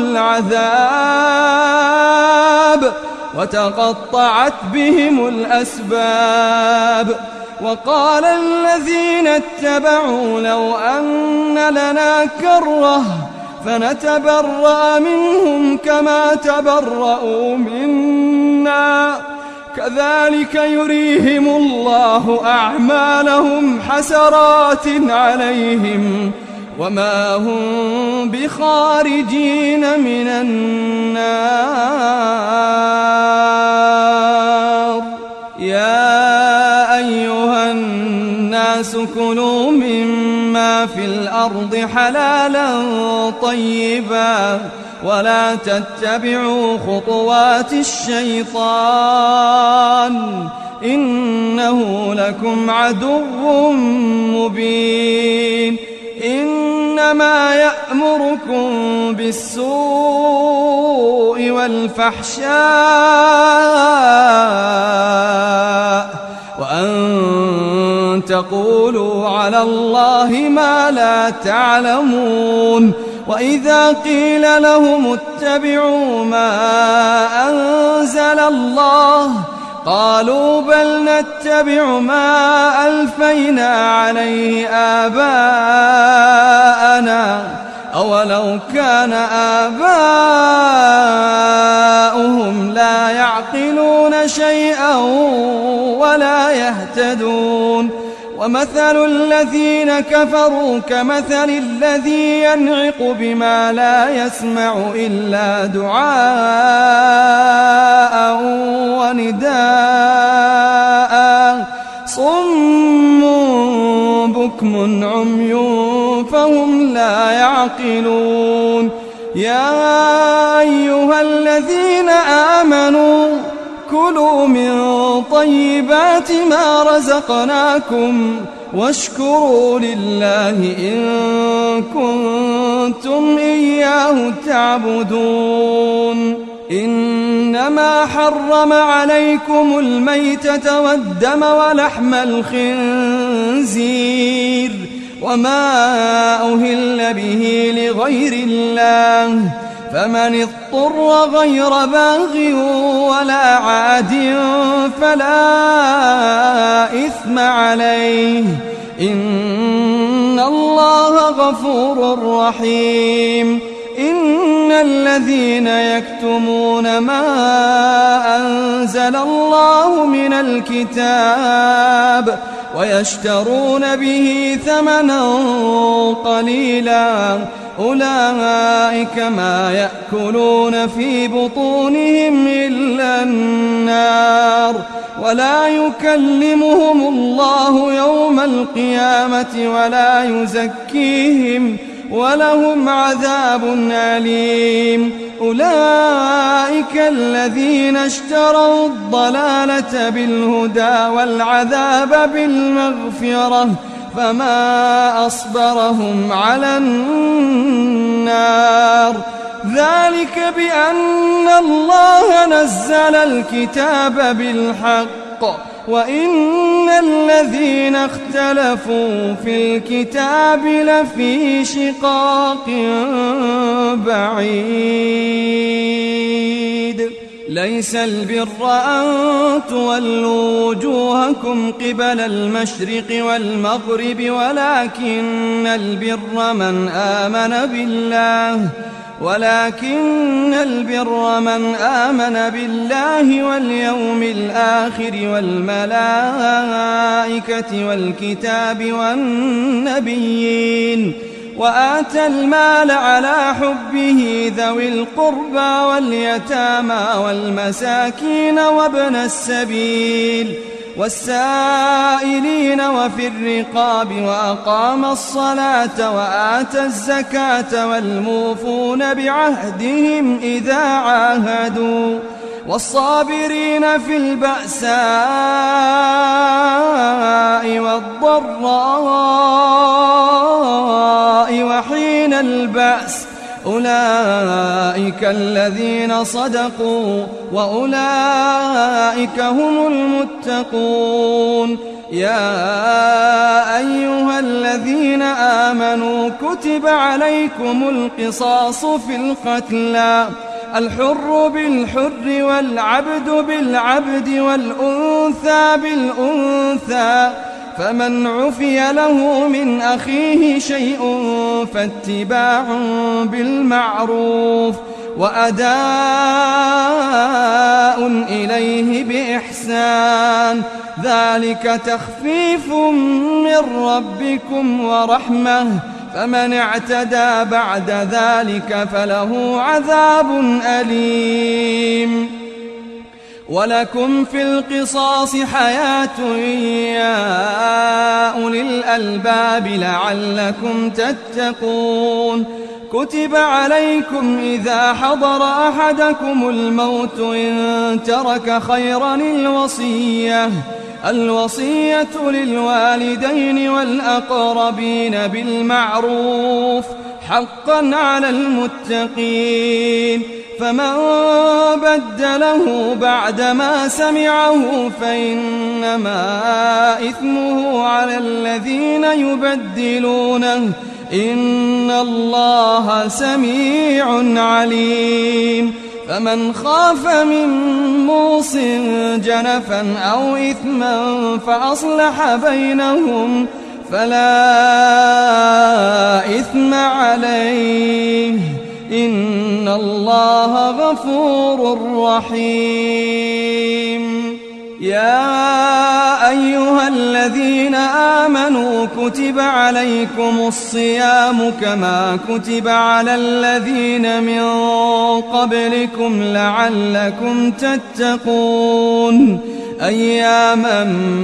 العذاب وتقطعت بهم الأسباب وقال الذين اتبعوا لو أن لنا كرة فنتبرأ منهم كما تبرأوا منا كذلك يريهم الله أعمالهم حسرات عليهم وما هم بخارجين من النار. يا أيها الناس كلوا مما في الأرض حلالا طيبا ولا تتبعوا خطوات الشيطان إنه لكم عدو مبين. إنما يأمركم بالسوء والفحشاء وأن تقولوا على الله ما لا تعلمون. وإذا قيل لهم اتبعوا ما أنزل الله قالوا بل نتبع ما ألفينا عليه آباءنا أولو كان آباؤهم لا يعقلون شيئا ولا يهتدون. ومثل الذين كفروا كمثل الذي ينعق بما لا يسمع إلا دعاء ونداء صم بكم عمي فهم لا يعقلون. يا أيها الذين آمنوا كلوا من طيبات ما رزقناكم واشكروا لله إن كنتم إياه تعبدون. إنما حرم عليكم الميتة والدم ولحم الخنزير وما أهل به لغير الله فمن اضطر غير باغ ولا عاد فلا إثم عليه إن الله غفور رحيم. إن الذين يكتمون ما أنزل الله من الكتاب ويشترون به ثمنا قليلا أولئك ما يأكلون في بطونهم إلا النار ولا يكلمهم الله يوم القيامة ولا يزكيهم ولهم عذاب أليم. أولئك الذين اشتروا الضلالة بالهدى والعذاب بالمغفرة فما أصبرهم على النار. ذلك بأن الله نزل الكتاب بالحق وإن الذين اختلفوا في الكتاب لفي شقاق بعيد. ليس البر أن تولوا وجوهكم قبل المشرق والمغرب ولكن البر من آمن بالله ولكن البر من آمن بالله واليوم الآخر والملائكة والكتاب والنبيين وآتى المال على حبه ذوي القربى واليتامى والمساكين وابن السبيل والسائلين وفي الرقاب وأقام الصلاة وآتى الزكاة والموفون بعهدهم إذا عاهدوا والصابرين في البأساء والضراء وحين البأس أولئك الذين صدقوا وأولئك هم المتقون. يا أيها الذين آمنوا كتب عليكم القصاص في القتلى الحر بالحر والعبد بالعبد والأنثى بالأنثى فمن عفي له من أخيه شيء فاتباع بالمعروف وأداء إليه بإحسان ذلك تخفيف من ربكم ورحمة فمن اعتدى بعد ذلك فله عذاب أليم ولكم في القصاص حياة يا أولي الألباب لعلكم تتقون كتب عليكم إذا حضر أحدكم الموت إن ترك خيرا الوصية الوصية للوالدين والأقربين بالمعروف حقا على المتقين فمن بدله بعدما سمعه فإنما إثمه على الذين يبدلونه إن الله سميع عليم فمن خاف من موص جنفا أو إثما فأصلح بينهم فلا إثم عليه إن الله غفور رحيم يا أيها الذين آمنوا كتب عليكم الصيام كما كتب على الذين من قبلكم لعلكم تتقون أياما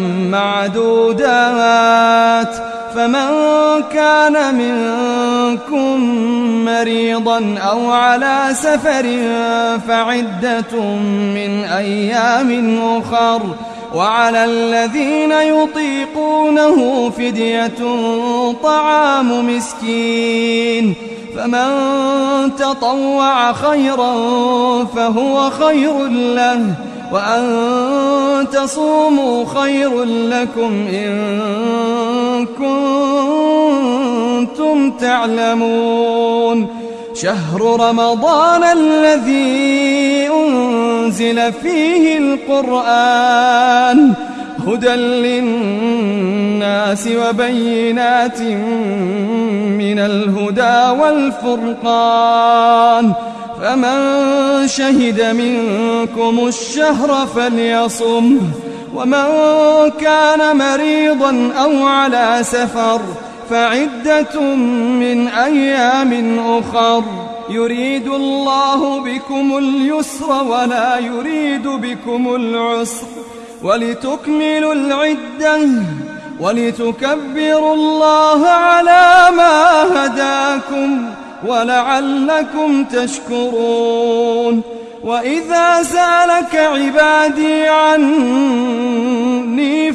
معدودات فمن كان منكم مريضا أو على سفر فعدة من أيام أخر وعلى الذين يطيقونه فدية طعام مسكين فمن تطوع خيرا فهو خير له وأن تصوموا خير لكم إن كنتم تعلمون شهر رمضان الذي أنزل فيه القرآن هدى للناس وبينات من الهدى والفرقان فمن شهد منكم الشهر فليصمه ومن كان مريضا أو على سفر فعدة من أيام أخر يريد الله بكم اليسر ولا يريد بكم العسر ولتكملوا العدة ولتكبروا الله على ما هداكم ولعلكم تشكرون وإذا سألك عبادي عني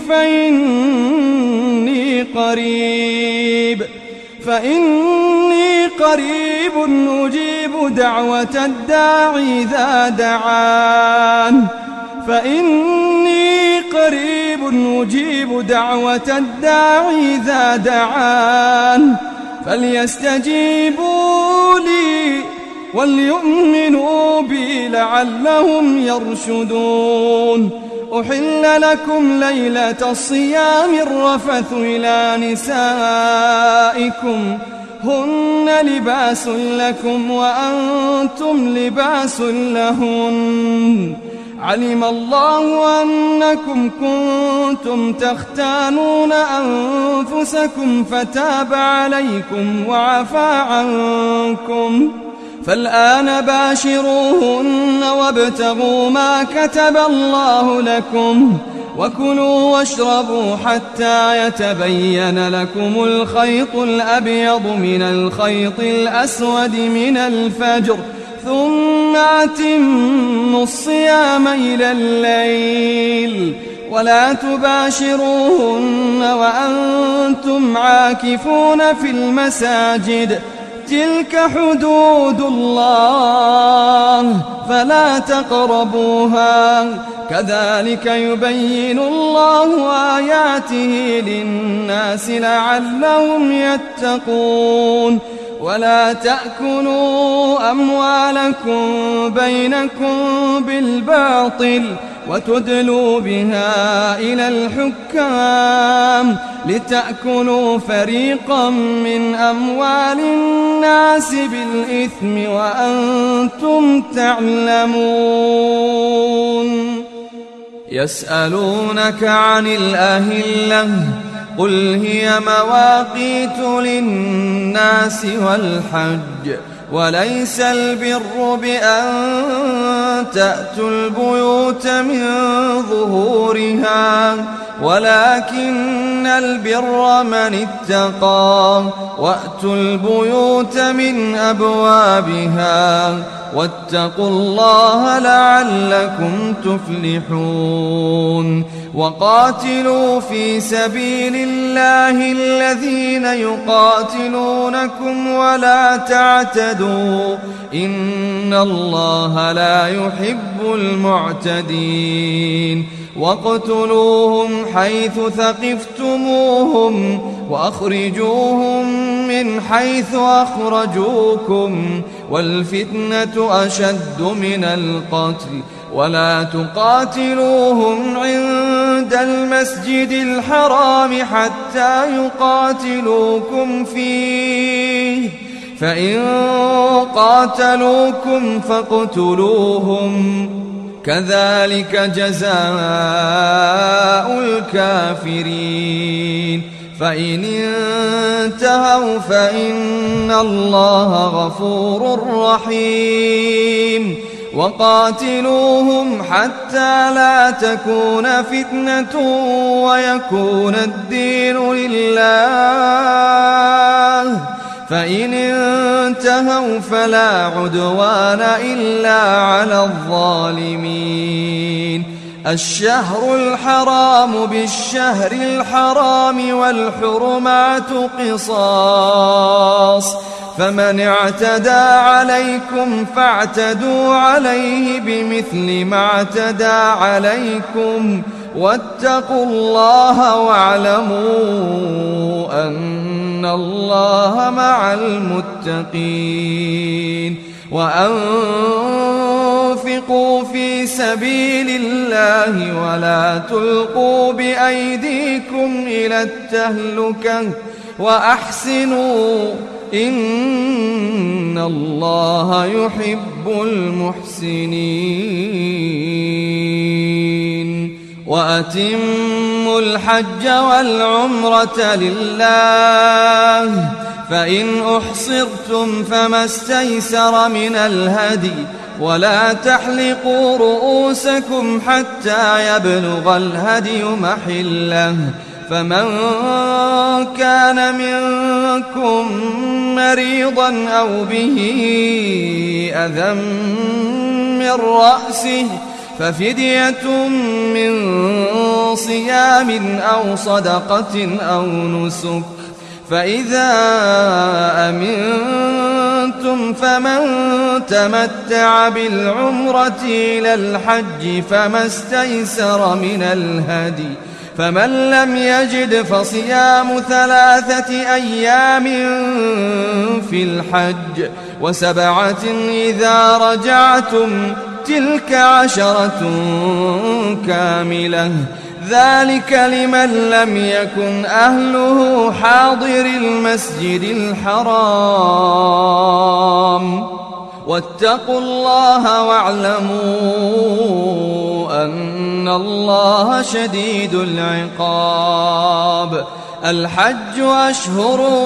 فإني قريب فإني قريب أجيب دعوة الداعي إذا دعان فإني قريب أجيب دعوة الداعي إذا دعان فليستجيبوا لي وليؤمنوا بي لعلهم يرشدون أحل لكم ليلة الصيام الرفث إلى نسائكم هن لباس لكم وأنتم لباس لهن علم الله أنكم كنتم تختانون أنفسكم فتاب عليكم وعفى عنكم فالآن باشروهن وابتغوا ما كتب الله لكم وكلوا واشربوا حتى يتبين لكم الخيط الأبيض من الخيط الأسود من الفجر ثم أتموا الصيام إلى الليل ولا تباشروهن وأنتم عاكفون في المساجد تلك حدود الله فلا تقربوها كذلك يبين الله آياته للناس لعلهم يتقون ولا تأكلوا أموالكم بينكم بالباطل وتدلوا بها إلى الحكام لتأكلوا فريقا من أموال الناس بالإثم وأنتم تعلمون يسألونك عن الأهلة قل هي مواقيت للناس والحج وليس البر بأن تأتوا البيوت من ظهورها ولكن البر من اتقى وأتوا البيوت من أبوابها واتقوا الله لعلكم تفلحون وقاتلوا في سبيل الله الذين يقاتلونكم ولا تعتدوا إن الله لا يحب المعتدين واقتلوهم حيث ثقفتموهم وأخرجوهم من حيث أخرجوكم والفتنة أشد من القتل ولا تقاتلوهم عند المسجد الحرام حتى يقاتلوكم فيه فإن قاتلوكم فاقتلوهم كذلك جزاء الكافرين فإن انتهوا فإن الله غفور رحيم وقاتلوهم حتى لا تكون فتنة ويكون الدين لله فإن انتهوا فلا عدوان إلا على الظالمين الشهر الحرام بالشهر الحرام والحرمات قصاص فمن اعتدى عليكم فاعتدوا عليه بمثل ما اعتدى عليكم واتقوا الله واعلموا أن الله مع المتقين وأنفقوا في سبيل الله ولا تلقوا بأيديكم إلى التهلكة وأحسنوا إن الله يحب المحسنين وأتموا الحج والعمرة لله فإن أحصرتم فما استيسر من الهدي ولا تحلقوا رؤوسكم حتى يبلغ الهدي محله فمن كان منكم مريضا أو به أذى من رأسه ففدية من صيام أو صدقة أو نسك فإذا أمنتم فمن تمتع بالعمرة إلى الحج فما استيسر من الهدي فمن لم يجد فصيام ثلاثة أيام في الحج وسبعة إذا رجعتم تلك عشرة كاملة ذلك لمن لم يكن أهله حاضر المسجد الحرام واتقوا الله واعلموا أن الله شديد العقاب الحج أشهر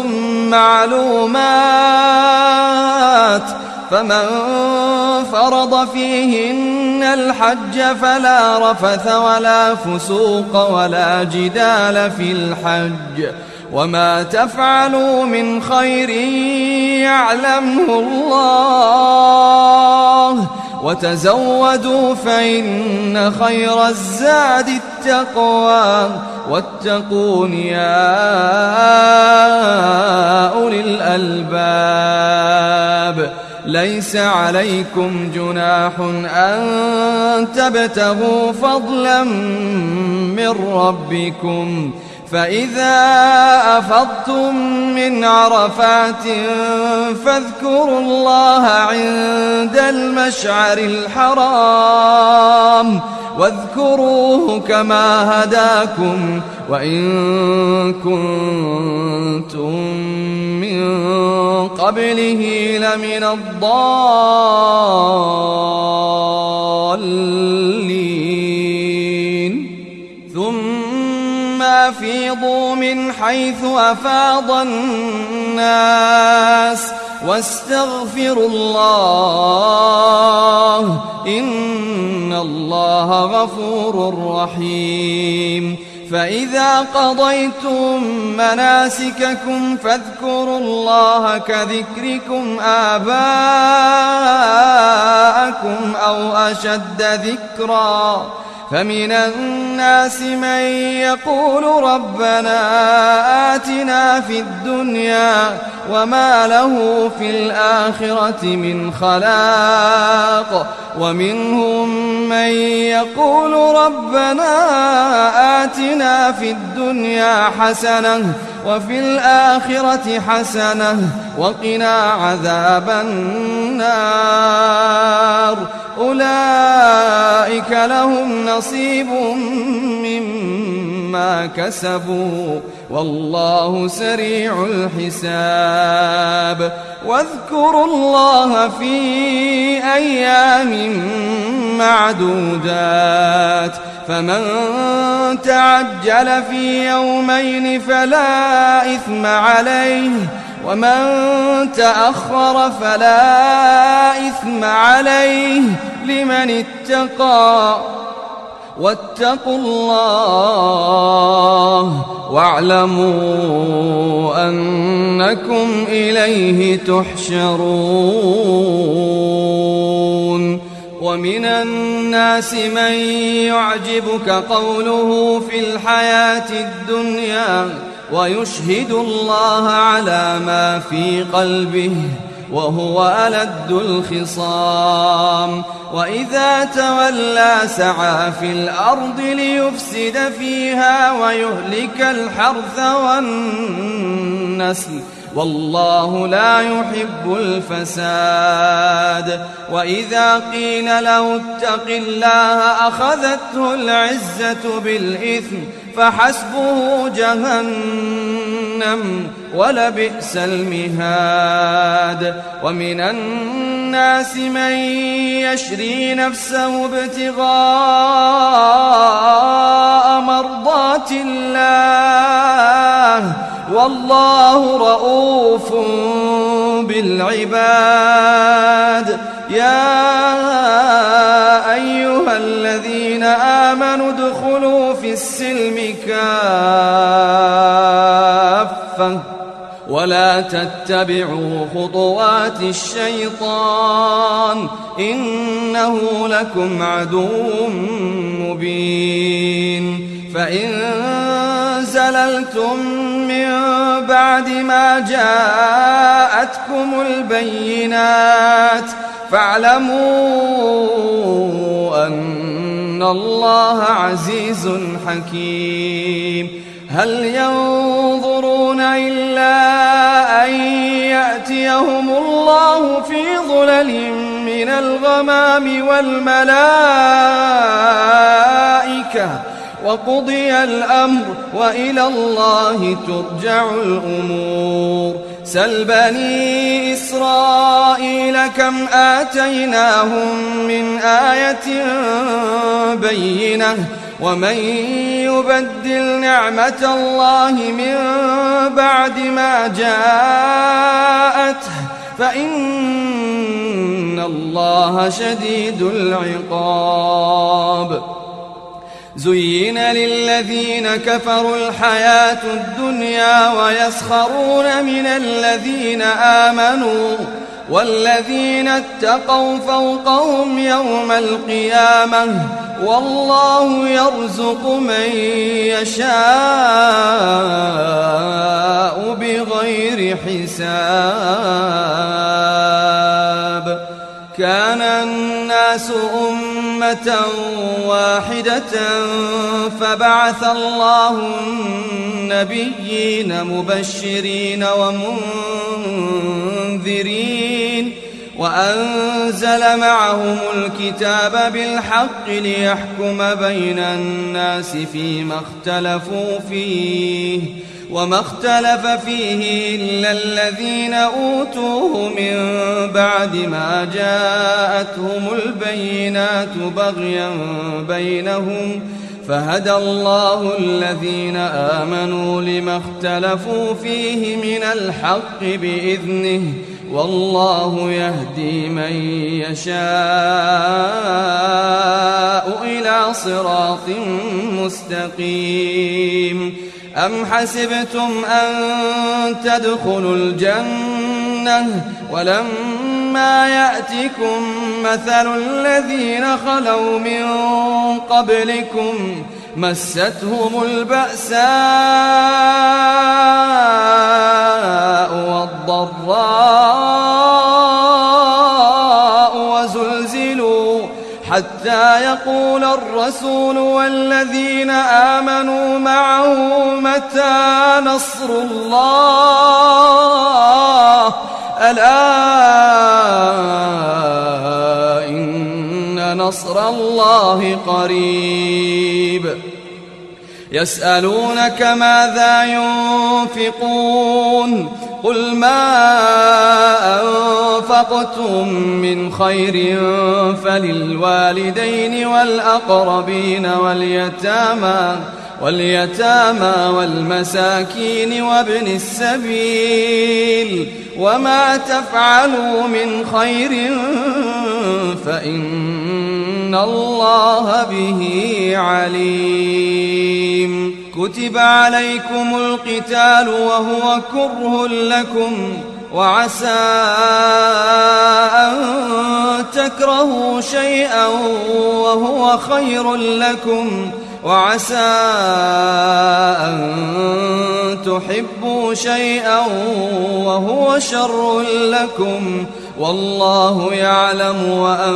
معلومات فمن فرض فيهن الحج فلا رفث ولا فسوق ولا جدال في الحج وما تفعلوا من خير يعلمه الله وتزودوا فإن خير الزاد التقوى واتقون يا أولي الألباب ليس عليكم جناح أن تبتغوا فضلا من ربكم فإذا أفضتم من عرفات فاذكروا الله عند المشعر الحرام واذكروه كما هداكم وإن كنتم من قبله لمن الضالين أفيضوا من حيث أفاض الناس واستغفروا الله إن الله غفور رحيم. فإذا قضيتم مناسككم فاذكروا الله كذكركم آباءكم أو أشد ذكرا. فمن الناس من يقول ربنا آتنا في الدنيا وما له في الآخرة من خلاق، ومنهم من يقول ربنا آتنا في الدنيا حسنة وفي الآخرة حسنة وقنا عذاب النار. أولئك لهم نصيب مما كسبوا والله سريع الحساب. واذكروا الله في أيام معدودات، فمن تعجل في يومين فلا إثم عليه، ومن تأخر فلا إثم عليه لمن اتقى. واتقوا الله واعلموا أنكم إليه تحشرون. ومن الناس من يعجبك قوله في الحياة الدنيا ويشهد الله على ما في قلبه وهو ألد الخصام. وإذا تولى سعى في الأرض ليفسد فيها ويهلك الحرث والنسل والله لا يحب الفساد. وإذا قيل له اتق الله أخذته العزة بالإثم فحسبه جهنم ولبئس المهاد. ومن الناس من يشري نفسه ابتغاء مرضات الله والله رؤوف بالعباد. يا أيها الذين آمنوا ادخلوا في السلم كافة ولا تتبعوا خطوات الشيطان إنه لكم عدو مبين. فإن زللتم من بعد ما جاءتكم البينات فاعلموا أن الله عزيز حكيم. هل ينظرون إلا أن يأتيهم الله في ظلل من الغمام والملائكة وقضي الأمر وإلى الله ترجع الأمور. سل بني إسرائيل كم آتيناهم من آية بينة ومن يبدل نعمة الله من بعد ما جاءته فإن الله شديد العقاب. زين للذين كفروا الحياة الدنيا ويسخرون من الذين آمنوا والذين اتقوا فوقهم يوم القيامة والله يرزق من يشاء بغير حساب. كان الناس أمة واحدة فبعث الله النبيين مبشرين ومنذرين وأنزل معهم الكتاب بالحق ليحكم بين الناس فيما اختلفوا فيه وما اختلف فيه إلا الذين أوتوه من بعد ما جاءتهم البينات بغيا بينهم فهدى الله الذين آمنوا لما اختلفوا فيه من الحق بإذنه والله يهدي من يشاء إلى صراط مستقيم. أم حسبتم أن تدخلوا الجنة ولما يأتكم مثل الذين خلوا من قبلكم مستهم البأساء والضراء وزلزلوا حتى يقول الرسول والذين آمنوا معه متى نصر الله ألا إن نصر الله قريب. يسألونك ماذا ينفقون قل ما أنفقتم من خير فللوالدين والأقربين واليتامى واليتامى والمساكين وابن السبيل وما تفعلوا من خير فإن الله به عليم. كتب عليكم القتال وهو كره لكم وعسى أن تكرهوا شيئا وهو خير لكم وعسى أن تحبوا شيئا وهو شر لكم والله يعلم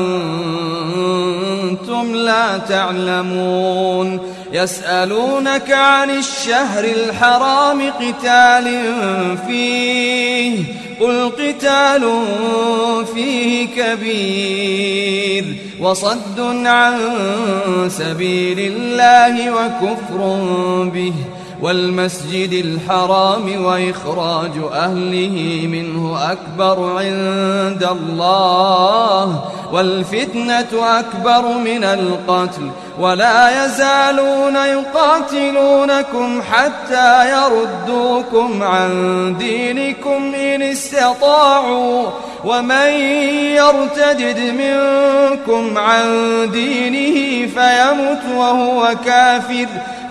وأنتم لا تعلمون. يسألونك عن الشهر الحرام قتال فيه قل قتال فيه كبير وصد عن سبيل الله وكفر به والمسجد الحرام وإخراج أهله منه أكبر عند الله والفتنة أكبر من القتل ولا يزالون يقاتلونكم حتى يردوكم عن دينكم إن استطاعوا ومن يرتدد منكم عن دينه فيمت وهو كافر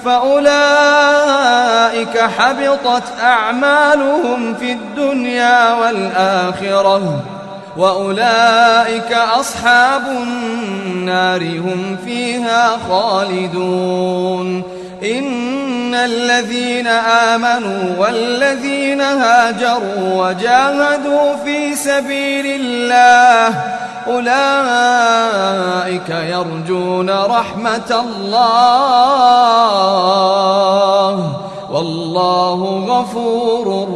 فأولئك حبطت أعمالهم في الدنيا والآخرة وأولئك أصحاب النار هم فيها خالدون. إن الذين آمنوا والذين هاجروا وجاهدوا في سبيل الله أولئك يرجون رحمة الله والله غفور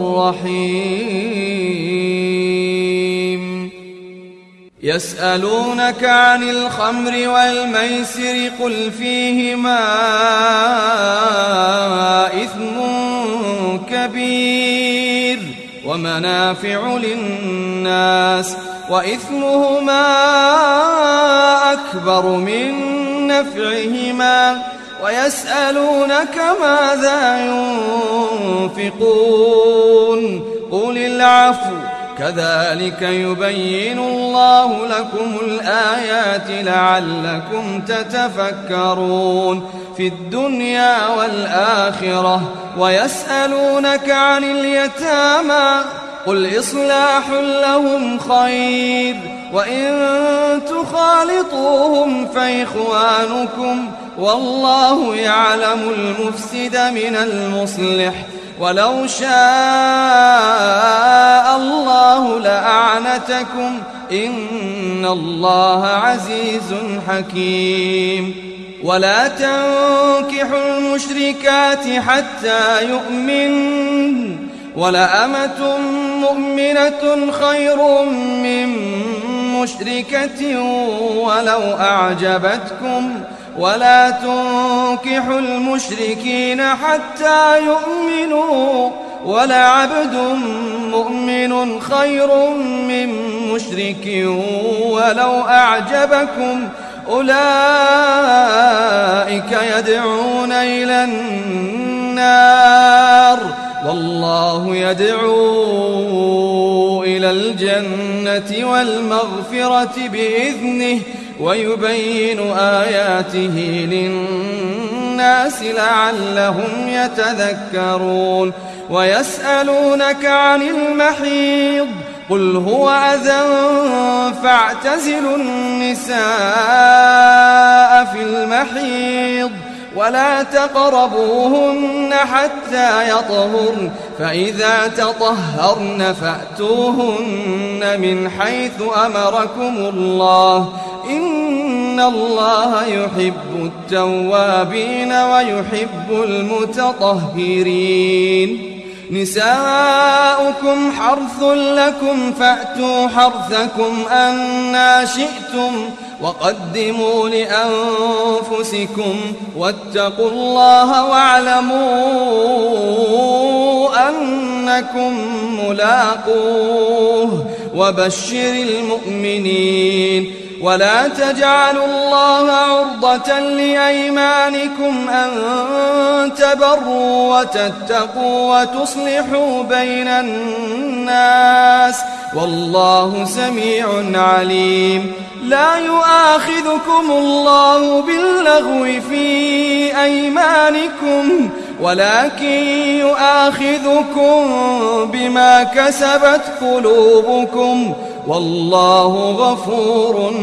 رحيم. يسألونك عن الخمر والميسر قل فيهما إثم كبير ومنافع للناس وإثمهما أكبر من نفعهما ويسألونك ماذا ينفقون قل العفو كذلك يبين الله لكم الآيات لعلكم تتفكرون في الدنيا والآخرة. ويسألونك عن اليتامى قل إصلاح لهم خير وإن تخالطوهم فإخوانكم والله يعلم المفسد من المصلح ولو شاء الله لأعنتكم إن الله عزيز حكيم. ولا تنكحوا المشركات حتى يؤمن ولأمة مؤمنة خير من مشركة ولو أعجبتكم ولا تنكحوا المشركين حتى يؤمنوا ولعبد مؤمن خير من مشرك ولو أعجبكم أولئك أولئك يدعون إلى النار والله يدعو إلى الجنة والمغفرة بإذنه ويبين آياته للناس لعلهم يتذكرون ويسألونك عن المحيض قل هو أذى فاعتزلوا النساء في المحيض ولا تقربوهن حتى يطهرن فإذا تطهرن فأتوهن من حيث أمركم الله إن الله يحب التوابين ويحب المتطهرين نساؤكم حرث لكم فأتوا حرثكم أنى شئتم وقدموا لأنفسكم واتقوا الله واعلموا أنكم ملاقوه وبشر المؤمنين ولا تجعلوا الله عرضة لأيمانكم أن تبروا وتتقوا وتصلحوا بين الناس والله سميع عليم لا يؤاخذكم الله باللغو في أيمانكم ولكن يؤاخذكم بما كسبت قلوبكم والله غفور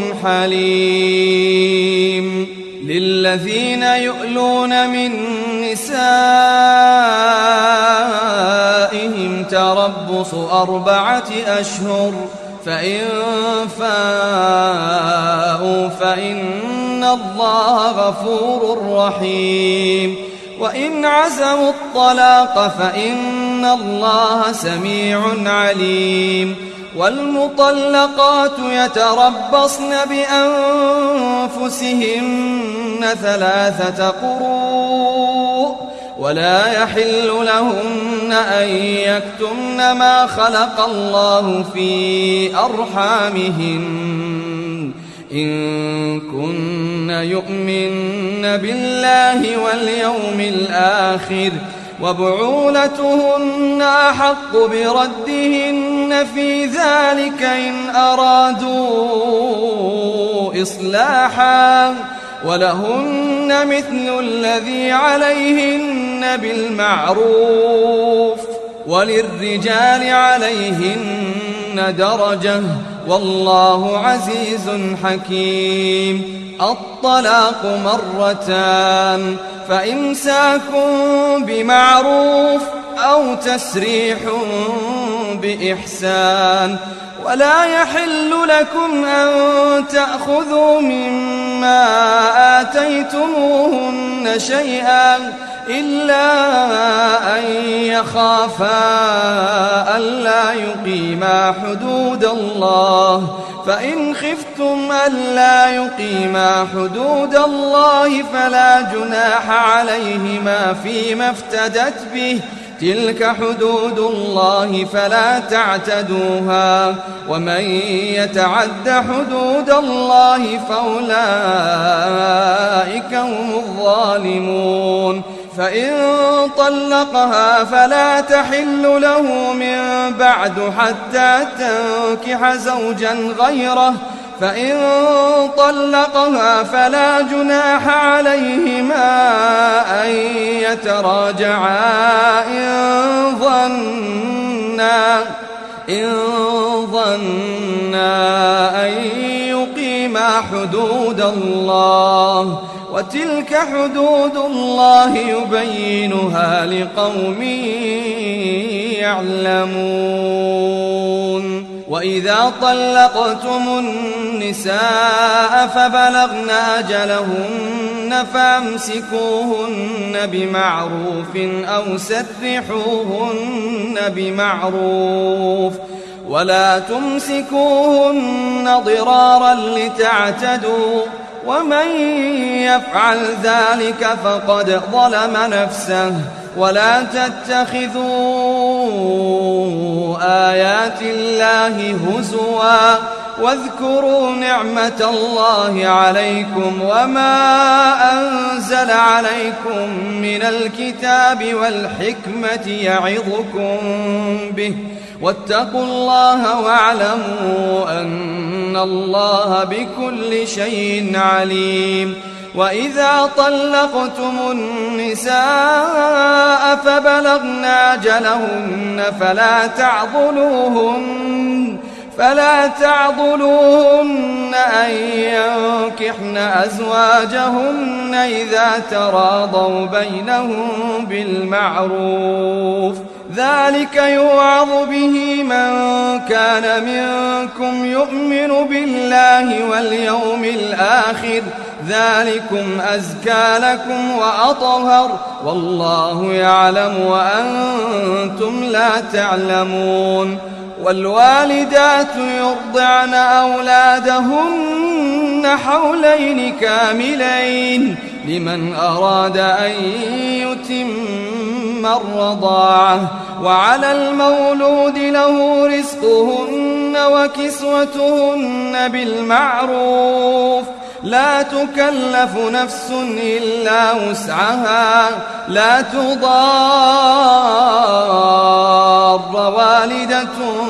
حليم للذين يؤلون من نسائهم تربص أربعة أشهر فإن فاءوا فإن الله غفور رحيم وإن عزموا الطلاق فإن الله سميع عليم والمطلقات يتربصن بأنفسهن ثلاثة قروء ولا يحل لهن أن يكتمن ما خلق الله في أرحامهن إن كن يؤمن بالله واليوم الآخر وبعولتهن أحق بردهن في ذلك إن أرادوا إصلاحا ولهن مثل الذي عليهن بالمعروف وللرجال عليهن درجة والله عزيز حكيم الطلاق مرتان فإمساك بمعروف أو تسريح بإحسان ولا يحل لكم أن تأخذوا مما آتيتموهن شيئا إلا أن يخافا ألا يقيما حدود الله فإن خفتم ألا يقيما حدود الله فلا جناح عليهما فيما افتدت به تلك حدود الله فلا تعتدوها ومن يتعد حدود الله فأولئك هم الظالمون فإن طلقها فلا تحل له من بعد حتى تنكح زوجا غيره فإن طلقها فلا جناح عليهما أن يتراجعا إن ظنا إن ظنا أن يقيما حدود الله وتلك حدود الله يبينها لقوم يعلمون وإذا طلقتم النساء فبلغن أجلهن فامسكوهن بمعروف أو سرحوهن بمعروف ولا تمسكوهن ضرارا لتعتدوا ومن يفعل ذلك فقد ظلم نفسه ولا تتخذوا آيات الله هزوا واذكروا نعمة الله عليكم وما أنزل عليكم من الكتاب والحكمة يعظكم به واتقوا الله واعلموا أن الله بكل شيء عليم. وإذا طلقتم النساء فبلغن أجلهن فلا تعضلوهن فلا تعضلوهن أن ينكحن أزواجهن إذا تراضوا بينهم بالمعروف ذلك يوعظ به من كان منكم يؤمن بالله واليوم الآخر ذلكم أزكى لكم وأطهر والله يعلم وأنتم لا تعلمون. والوالدات يرضعن أولادهن حولين كاملين لمن أراد أن يتم الرضاعة وعلى المولود له رزقهن وكسوتهن بالمعروف لا تكلف نفس إلا وسعها لا تضار والدة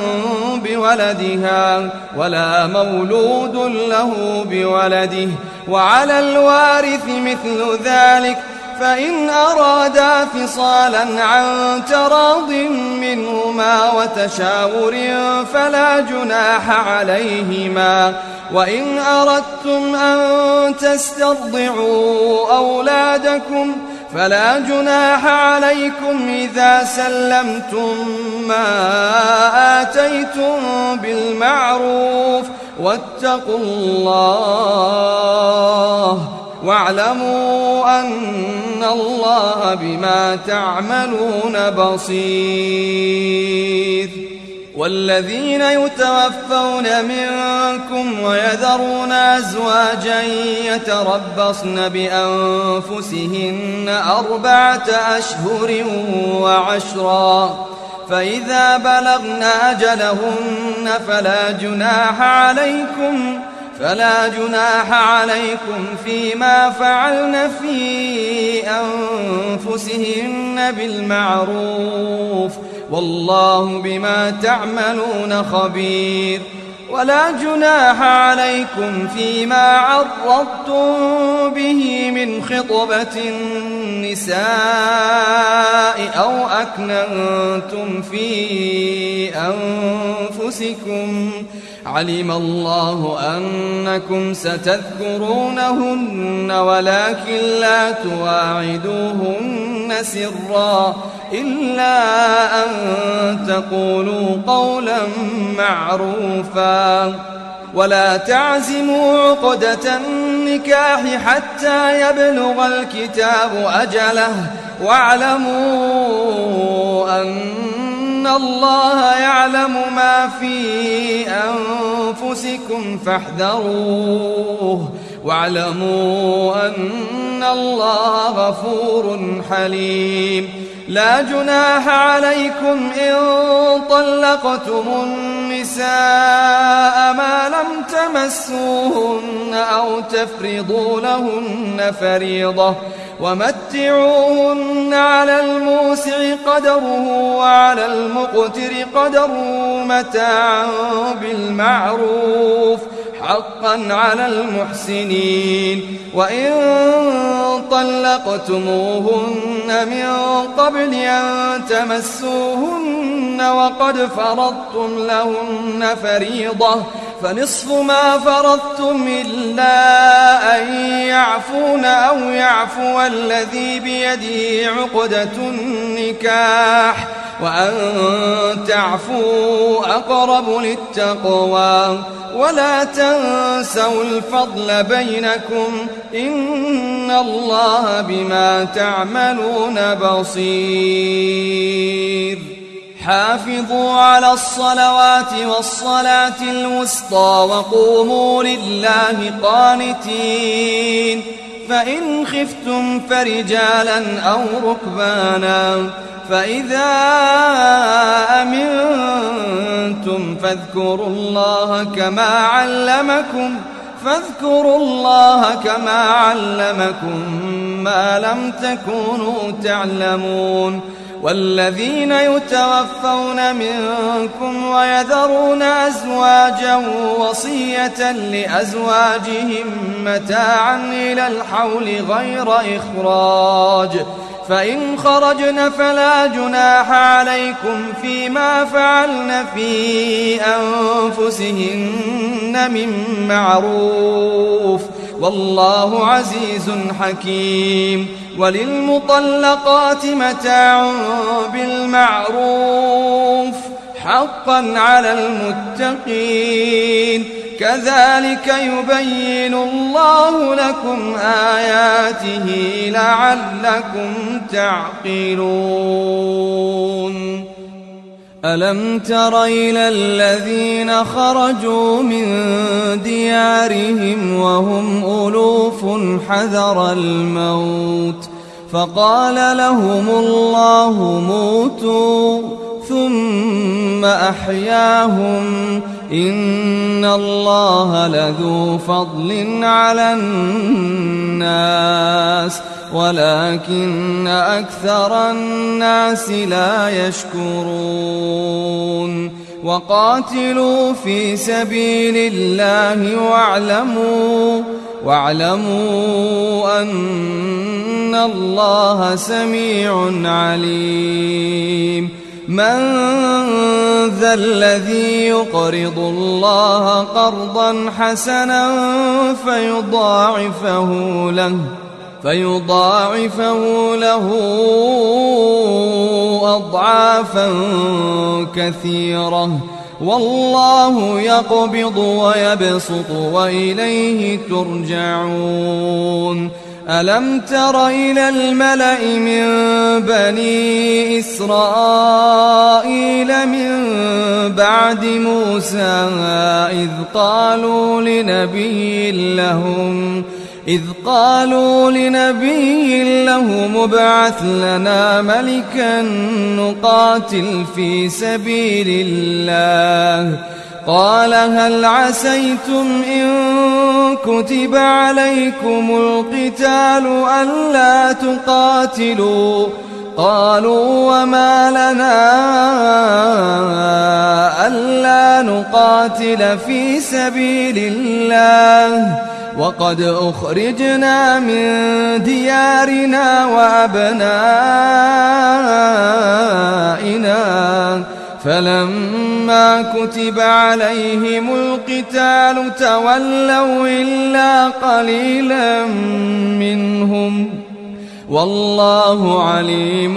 بولدها ولا مولود له بولده وعلى الوارث مثل ذلك فإن أرادا فصالا عن تراض منهما وتشاور فلا جناح عليهما. وإن أردتم أن تسترضعوا أولادكم فلا جناح عليكم إذا سلمتم ما آتيتم بالمعروف واتقوا الله واعلموا أن الله بما تعملون بصير. والذين يتوفون منكم ويذرون أزواجا يتربصن بأنفسهن أربعة أشهر وعشرا فإذا بلغن أجلهن فلا جناح عليكم فلا جناح عليكم فيما فعلن في أنفسهن بالمعروف والله بما تعملون خبير. ولا جناح عليكم فيما عرضتم به من خطبة النساء أو أكننتم في أنفسكم علم الله أنكم ستذكرونهن ولكن لا تواعدوهن سرا إلا أن تقولوا قولا معروفا. ولا تعزموا عقدة النكاح حتى يبلغ الكتاب أجله واعلموا أن الله يعلم ما في أنفسكم فاحذروه واعلموا أن الله غفور حليم. لا جناح عليكم إن طلقتم النساء ما لم تمسوهن أو تفرضوا لهن فريضة ومتعوهن على الموسع قدره وعلى المقتر قدره متاعا بالمعروف حقا على المحسنين. وإن طلقتموهن من قبل أن تمسوهن وقد فرضتم لهن فريضة فنصف ما فرضتم إلا أن يعفون أو يعفو الذي بيده عقدة النكاح وأن تعفوا أقرب للتقوى. ولا تنسوا الفضل بينكم إن الله بما تعملون بصير. حافظوا على الصلوات والصلاة الوسطى وقوموا لله قانتين. فإن خفتم فرجالا أو ركبانا فإذا أمنتم فاذكروا الله كما علمكم فاذكروا الله كما علمكم ما لم تكونوا تعلمون والذين يتوفون منكم ويذرون أزواجا وصية لأزواجهم متاعا إلى الحول غير إخراج فإن خرجن فلا جناح عليكم فيما فعلن في أنفسهن من معروف والله عزيز حكيم وللمطلقات متاع بالمعروف حقا على المتقين كذلك يبين الله لكم آياته لعلكم تعقلون ألم تر إلى الذين خرجوا من ديارهم وهم ألوف حذر الموت فقال لهم الله موتوا ثم أحياهم إن الله لذو فضل على الناس ولكن أكثر الناس لا يشكرون وقاتلوا في سبيل الله واعلموا واعلموا أن الله سميع عليم من ذا الذي يقرض الله قرضا حسنا فيضاعفه له فيضاعفه له أضعافا كثيرة والله يقبض ويبسط وإليه ترجعون ألم تر إلى الملأ من بني إسرائيل من بعد موسى إذ قالوا لنبي لهم إذ قالوا لنبي لهم ابعث لنا ملكا نقاتل في سبيل الله قال هل عسيتم إن كتب عليكم القتال ألا تقاتلوا قالوا وما لنا ألا نقاتل في سبيل الله وقد أخرجنا من ديارنا وأبنائنا فلما كتب عليهم القتال تولوا إلا قليلا منهم والله عليم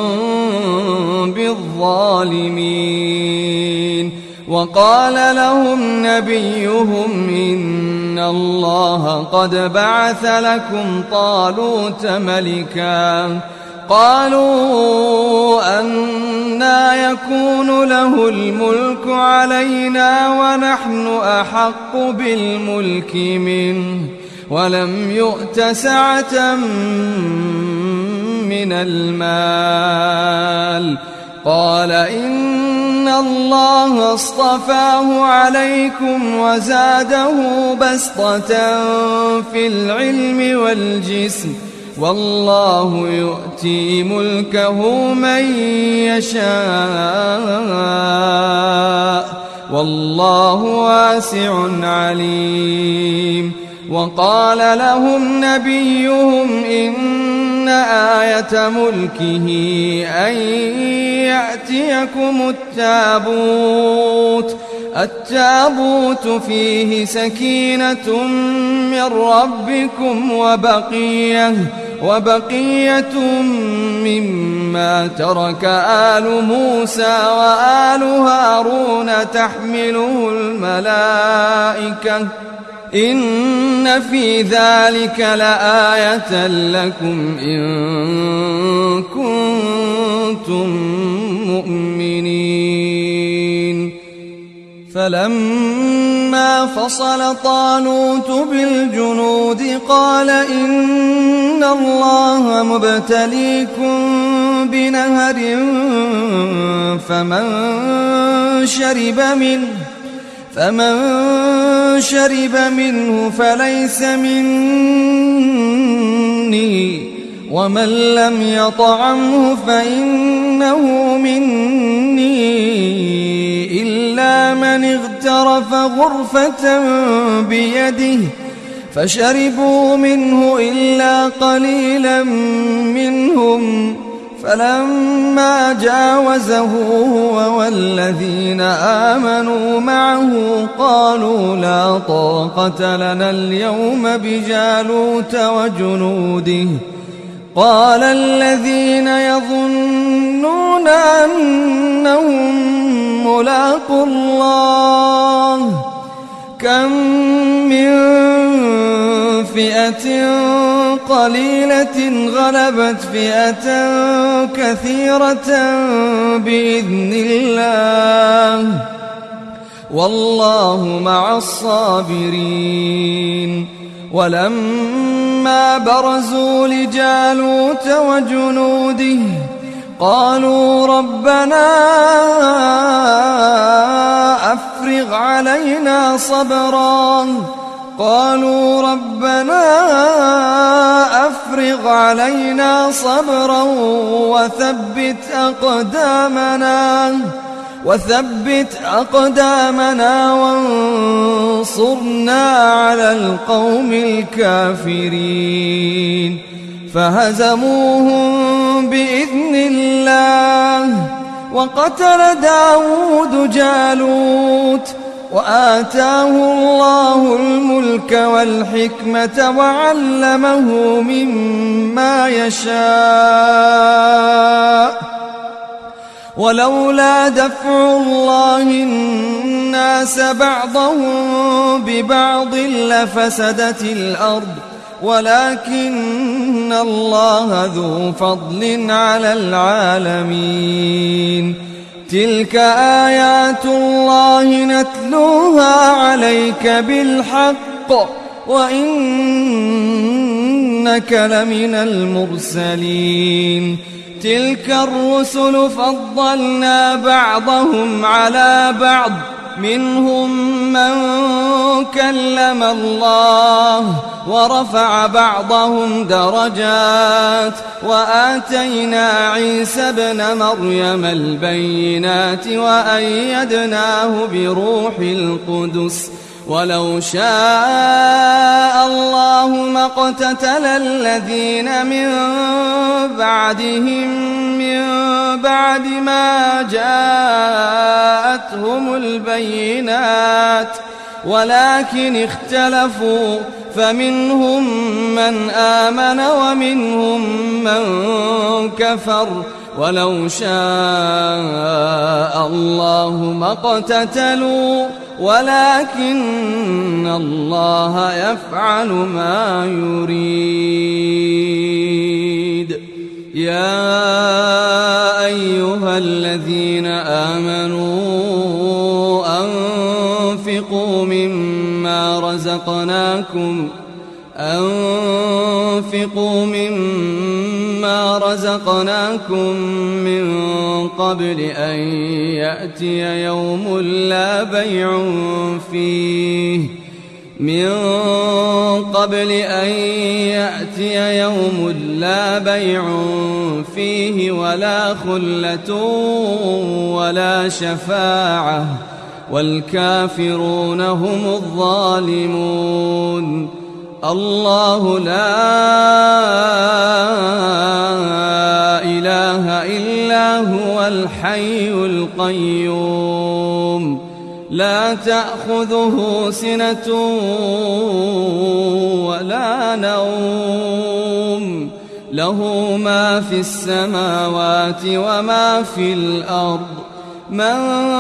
بالظالمين وقال لهم نبيهم إن الله قد بعث لكم طالوت ملكا قالوا أنى يكون له الملك علينا ونحن أحق بالملك منه ولم يؤت سعة من المال قال إن الله اصطفاه عليكم وزاده بسطة في العلم والجسم والله يؤتي ملكه من يشاء والله واسع عليم وقال لهم نبيهم إن آية ملكه أن يأتيكم التابوت التابوت فيه سكينة من ربكم وبقية وبقية مما ترك آل موسى وآل هارون تحمله الملائكة إن في ذلك لآية لكم إن كنتم مؤمنين فلما فصل طالوت بالجنود قال إن الله مبتليكم بنهر فمن شرب منه فمن شرب منه فليس مني ومن لم يطعمه فإنه مني إلا من اغترف غرفة بيده فشربوا منه إلا قليلا منهم فلما جاوزه هو والذين آمنوا معه قالوا لا طاقة لنا اليوم بجالوت وجنوده قال الذين يظنون أنهم ملاقو الله كم من فئة قليلة غلبت فئة كثيرة بإذن الله والله مع الصابرين ولما برزوا لجالوت وجنوده قالوا ربنا أفرغ علينا صبرا قالوا ربنا أفرغ علينا صبرا وثبت أقدامنا وثبت أقدامنا وانصرنا على القوم الكافرين فهزموهم بإذن الله وقتل داود جالوت وآتاه الله الملك والحكمة وعلمه مما يشاء ولولا دفع الله الناس بعضهم ببعض لفسدت الأرض ولكن الله ذو فضل على العالمين تلك آيات الله نتلوها عليك بالحق وإنك لمن المرسلين تلك الرسل فضلنا بعضهم على بعض منهم من كلم الله ورفع بعضهم درجات وآتينا عيسى ابن مريم البينات وأيدناه بروح القدس ولو شاء الله ما اقتتل الذين من بعدهم من بعد ما جاءتهم البينات ولكن اختلفوا فمنهم من آمن ومنهم من كفر ولو شاء الله ما اقتتلوا ولكن الله يفعل ما يريد يا أيها الذين آمنوا أنفقوا مما رزقناكم أنفقوا مما رزقناكم من قبل أن يأتي يوم لا بيع فيه من قبل أن يأتي يوم لا بيع فيه ولا خلة ولا شفاعة والكافرون هم الظالمون الله لا إله إلا هو الحي القيوم لا تأخذه سنة ولا نوم له ما في السماوات وما في الأرض من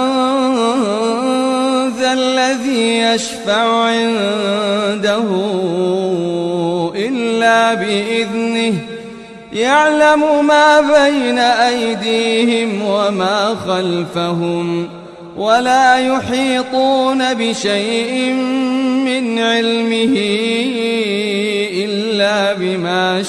ذا الذي يشفع عنده إلا بإذنه يعلم ما بين أيديهم وما خلفهم ولا يحيطون بشيء من علمه إلا إلا بما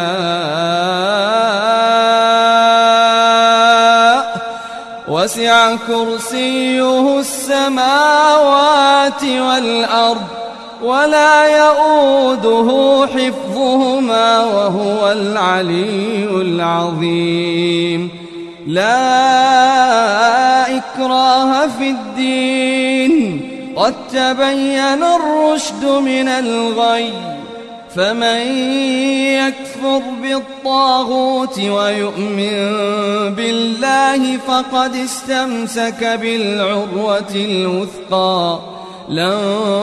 شاء وسع كرسيه السماوات والأرض ولا يؤوده حفظهما وهو العلي العظيم. لا إكراه في الدين قد تبين الرشد من الغي فمن يكفر بالطاغوت ويؤمن بالله فقد استمسك بالعروة الوثقى لا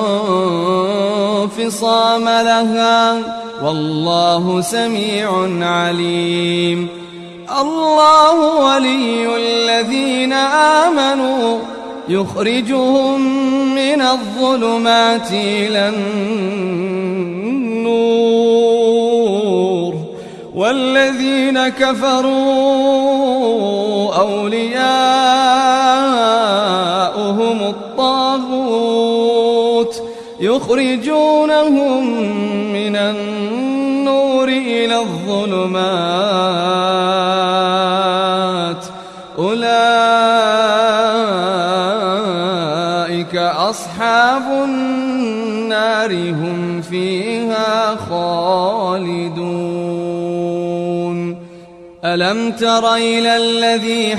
انفصام لها والله سميع عليم. الله ولي الذين آمنوا يخرجهم من الظلمات إلى النور والذين كفروا أولياؤهم الطاغوت يخرجونهم من النور إلى الظلمات أولئك أصحاب النار هم فيها خالدون. ألم تر إلى الذي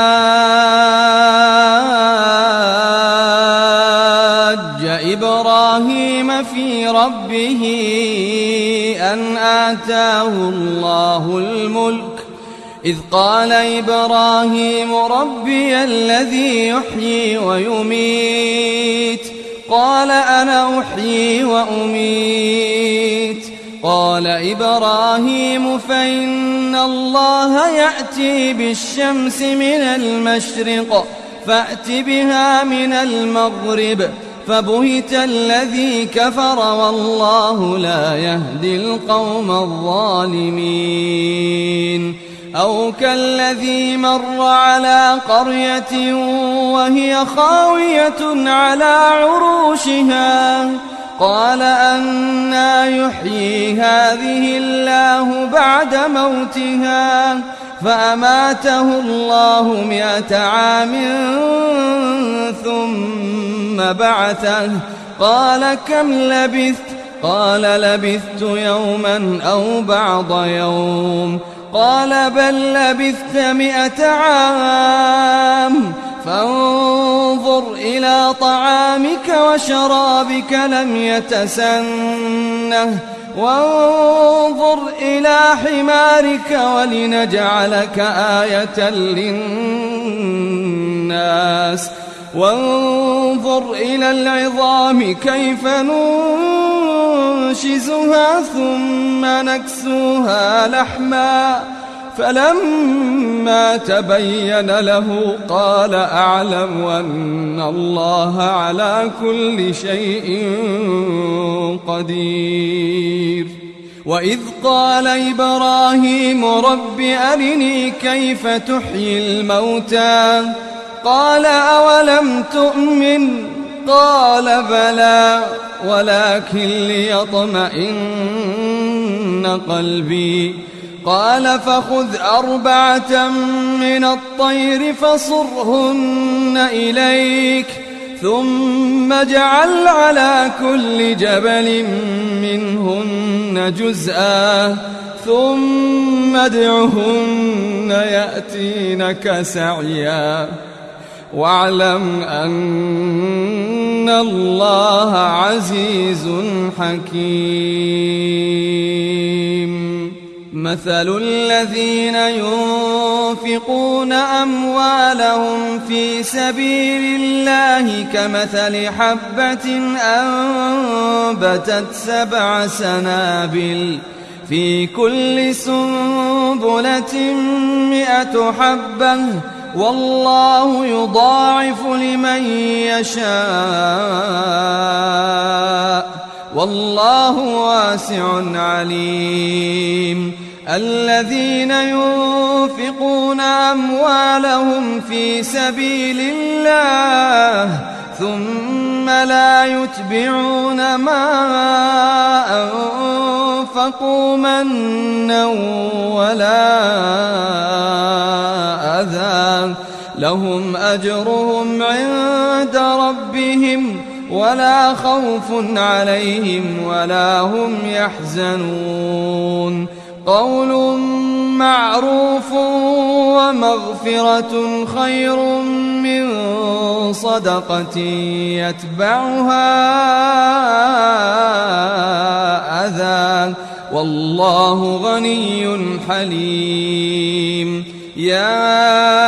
حاج إبراهيم في ربه أن آتاه الله الملك إذ قال إبراهيم ربي الذي يحيي ويميت قال أنا أحيي وأميت قال إبراهيم فإن الله يأتي بالشمس من المشرق فأت بها من المغرب فبهت الذي كفر والله لا يهدي القوم الظالمين. أو كالذي مر على قرية وهي خاوية على عروشها قال أنى يحيي هذه الله بعد موتها فأماته الله مئة عام ثم بعثه قال كم لبثت قال لبثت يوما أو بعض يوم قال بل لبثت مئة عام فانظر إلى طعامك وشرابك لم يتسنه وانظر إلى حمارك ولنجعلك آية للناس وانظر إلى العظام كيف ننشزها ثم نكسوها لحما فلما تبين له قال أعلم أن الله على كل شيء قدير. وإذ قال إبراهيم رب أرني كيف تحيي الموتى قال أولم تؤمن قال بلى ولكن ليطمئن قلبي قال فخذ أربعة من الطير فصرهن إليك ثم اجعل على كل جبل منهن جزءا ثم ادعهن يأتينك سعيا واعلم أن الله عزيز حكيم. مثل الذين ينفقون أموالهم في سبيل الله كمثل حبة أنبتت سبع سنابل في كل سنبلة مئة حبة والله يضاعف لمن يشاء والله واسع عليم. الذين ينفقون أموالهم في سبيل الله ثم ثم لا يتبعون ما أنفقوا منا ولا أذى لهم أجرهم عند ربهم ولا خوف عليهم ولا هم يحزنون قول معروف ومغفرة خير من صدقة يتبعها أذى والله غني حليم يا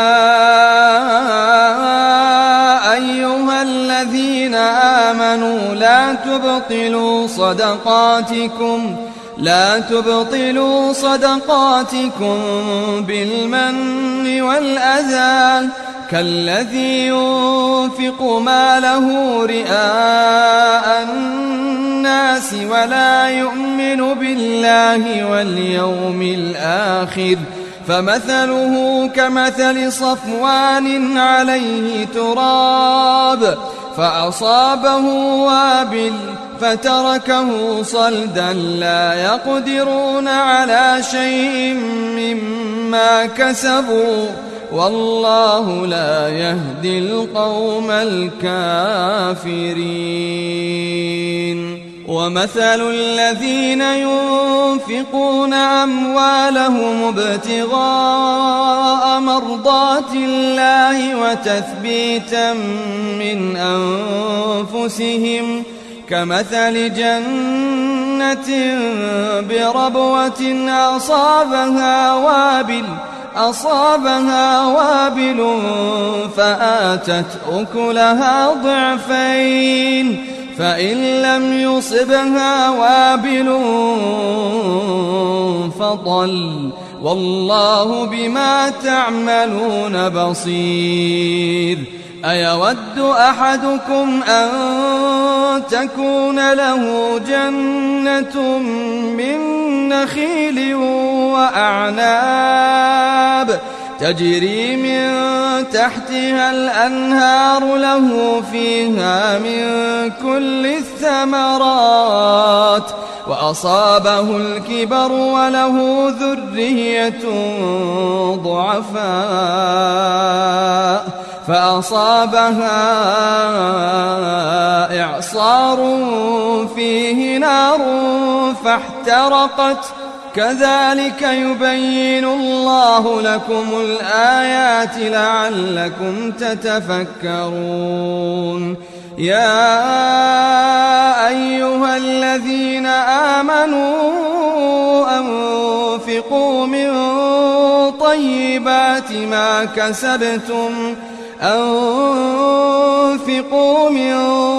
أيها الذين آمنوا لا تبطلوا صدقاتكم لا تبطلوا صدقاتكم بالمن والأذى كالذي ينفق ماله رئاء الناس ولا يؤمن بالله واليوم الآخر فمثله كمثل صفوان عليه تراب فأصابه وابل فتركه صلدا لا يقدرون على شيء مما كسبوا والله لا يهدي القوم الكافرين ومثل الذين ينفقون أموالهم ابتغاء مرضات الله وتثبيتا من أنفسهم كمثل جنة بربوة أصابها وابل أصابها وابل فآتت أكلها ضعفين فإن لم يصبها وابل فطل والله بما تعملون بصير أيود أحدكم أن تكون له جنة من نخيل وأعناب تجري من تحتها الأنهار له فيها من كل الثمرات وأصابه الكبر وله ذرية ضعفاء فأصابها إعصار فيه نار فاحترقت كذلك يبين الله لكم الآيات لعلكم تتفكرون يا أيها الذين آمنوا أنفقوا من طيبات ما كسبتم أنفقوا من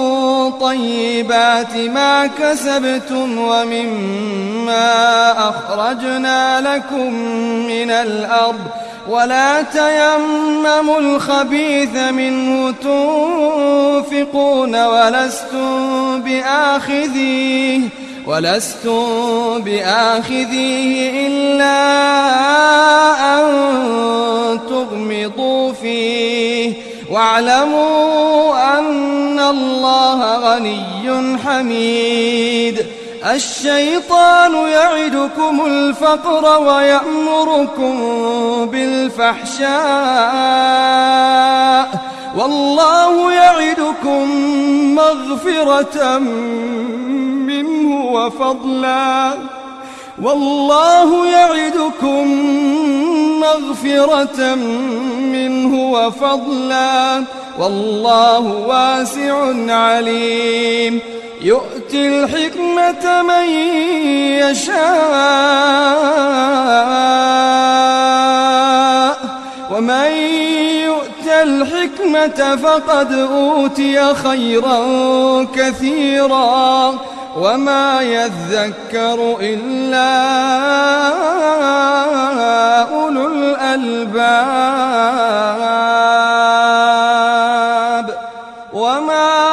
طيبات ما كسبتم ومما أخرجنا لكم من الأرض ولا تيمموا الخبيث منه تنفقون ولستم بآخذيه ولستم بآخذيه إلا أن تغمضوا فيه واعلموا أن الله غني حميد الشيطان يعدكم الفقر ويأمركم بالفحشاء والله يعدكم مغفرة منه وفضلا والله يعدكم مغفرة منه وفضلا والله واسع عليم يؤتي الحكمة من يشاء ومن يؤت الحكمة فقد أوتي خيرا كثيرا وما يذكر إلا أولو الألباب وما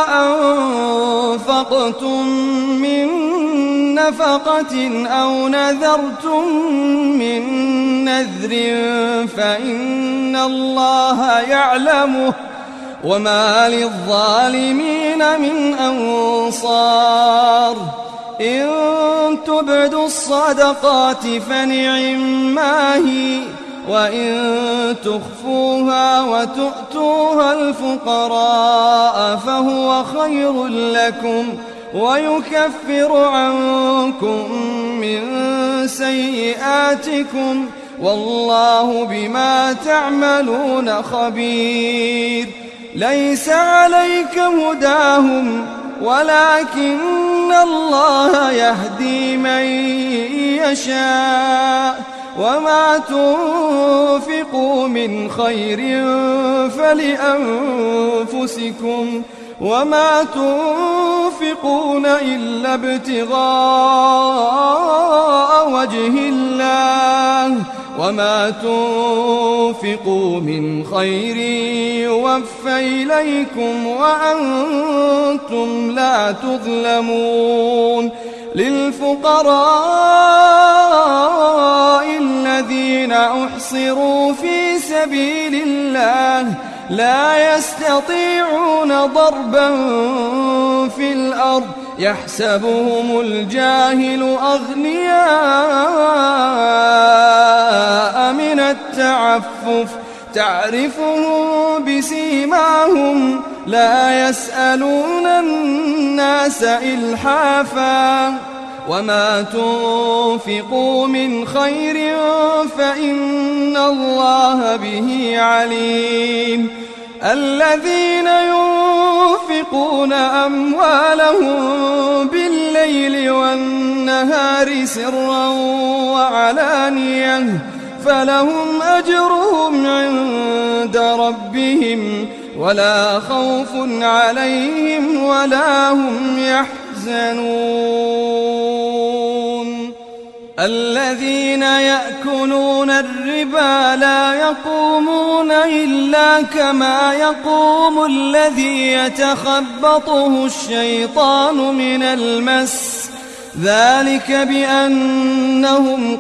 أنفقتم من نفقة أو نذرتم من نذر فإن الله يعلمه وما للظالمين من أنصار إن تبدوا الصدقات فنعما هي وإن تخفوها وتؤتوها الفقراء فهو خير لكم ويكفر عنكم من سيئاتكم والله بما تعملون خبير ليس عليك هداهم ولكن الله يهدي من يشاء وما تنفقوا من خير فلأنفسكم وما تنفقون إلا ابتغاء وجه الله وما تنفقوا من خير يوفى إليكم وأنتم لا تظلمون للفقراء الذين أحصروا في سبيل الله لا يستطيعون ضربا في الأرض يحسبهم الجاهل أغنياء من التعفف تعرفهم بسيماهم لا يسألون الناس إلحافا وما تنفقوا من خير فإن الله به عليم الذين ينفقون أموالهم بالليل والنهار سرا وعلانية فلهم أجرهم عند ربهم ولا خوف عليهم ولا هم يحزنون الذين يأكلون الربا لا يقومون إلا كما يقوم الذي يتخبطه الشيطان من المس ذلك بأنهم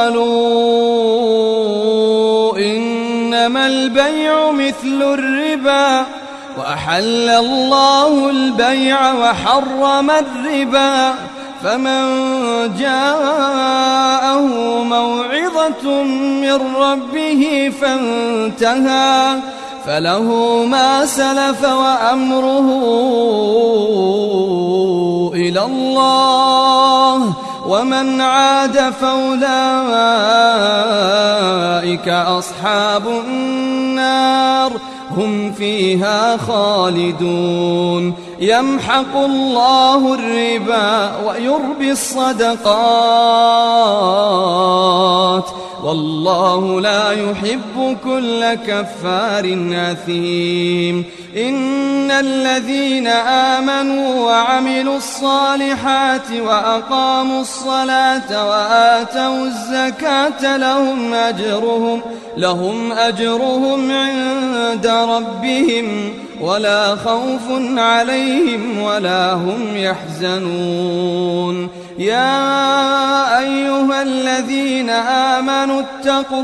قالوا إنما البيع مثل الربا وأحل الله البيع وحرم الربا فمن جاءه موعظة من ربه فانتهى فله ما سلف وأمره إلى الله ومن عاد فأولئك أصحاب النار هم فيها خالدون يمحق الله الربا ويربي الصدقات والله لا يحب كل كفار أثيم إن الذين آمنوا وعملوا الصالحات وأقاموا الصلاة وآتوا الزكاة لهم أجرهم لهم أجرهم عند ربهم ولا خوف عليهم ولا هم يحزنون يا أيها الذين آمنوا اتقوا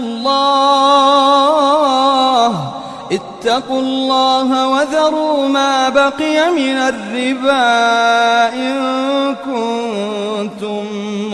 الله اتقوا الله وذروا ما بقي من الربا إن كنتم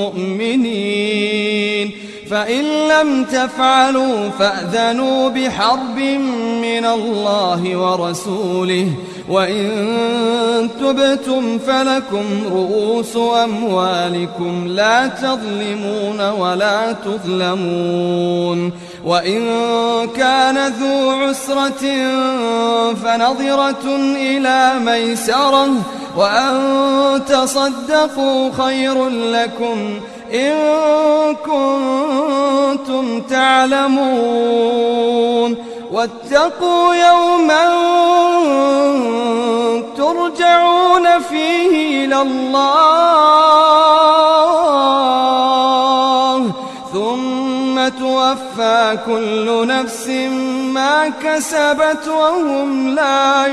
مؤمنين فإن لم تفعلوا فأذنوا بحرب من الله ورسوله وإن تبتم فلكم رؤوس أموالكم لا تظلمون ولا تظلمون وإن كان ذو عسرة فنظرة إلى ميسرة وأن تصدقوا خير لكم إن كنتم تعلمون واتقوا يوما ترجعون فيه إلى الله ثم توفى كل نفس ما كسبت وهم لا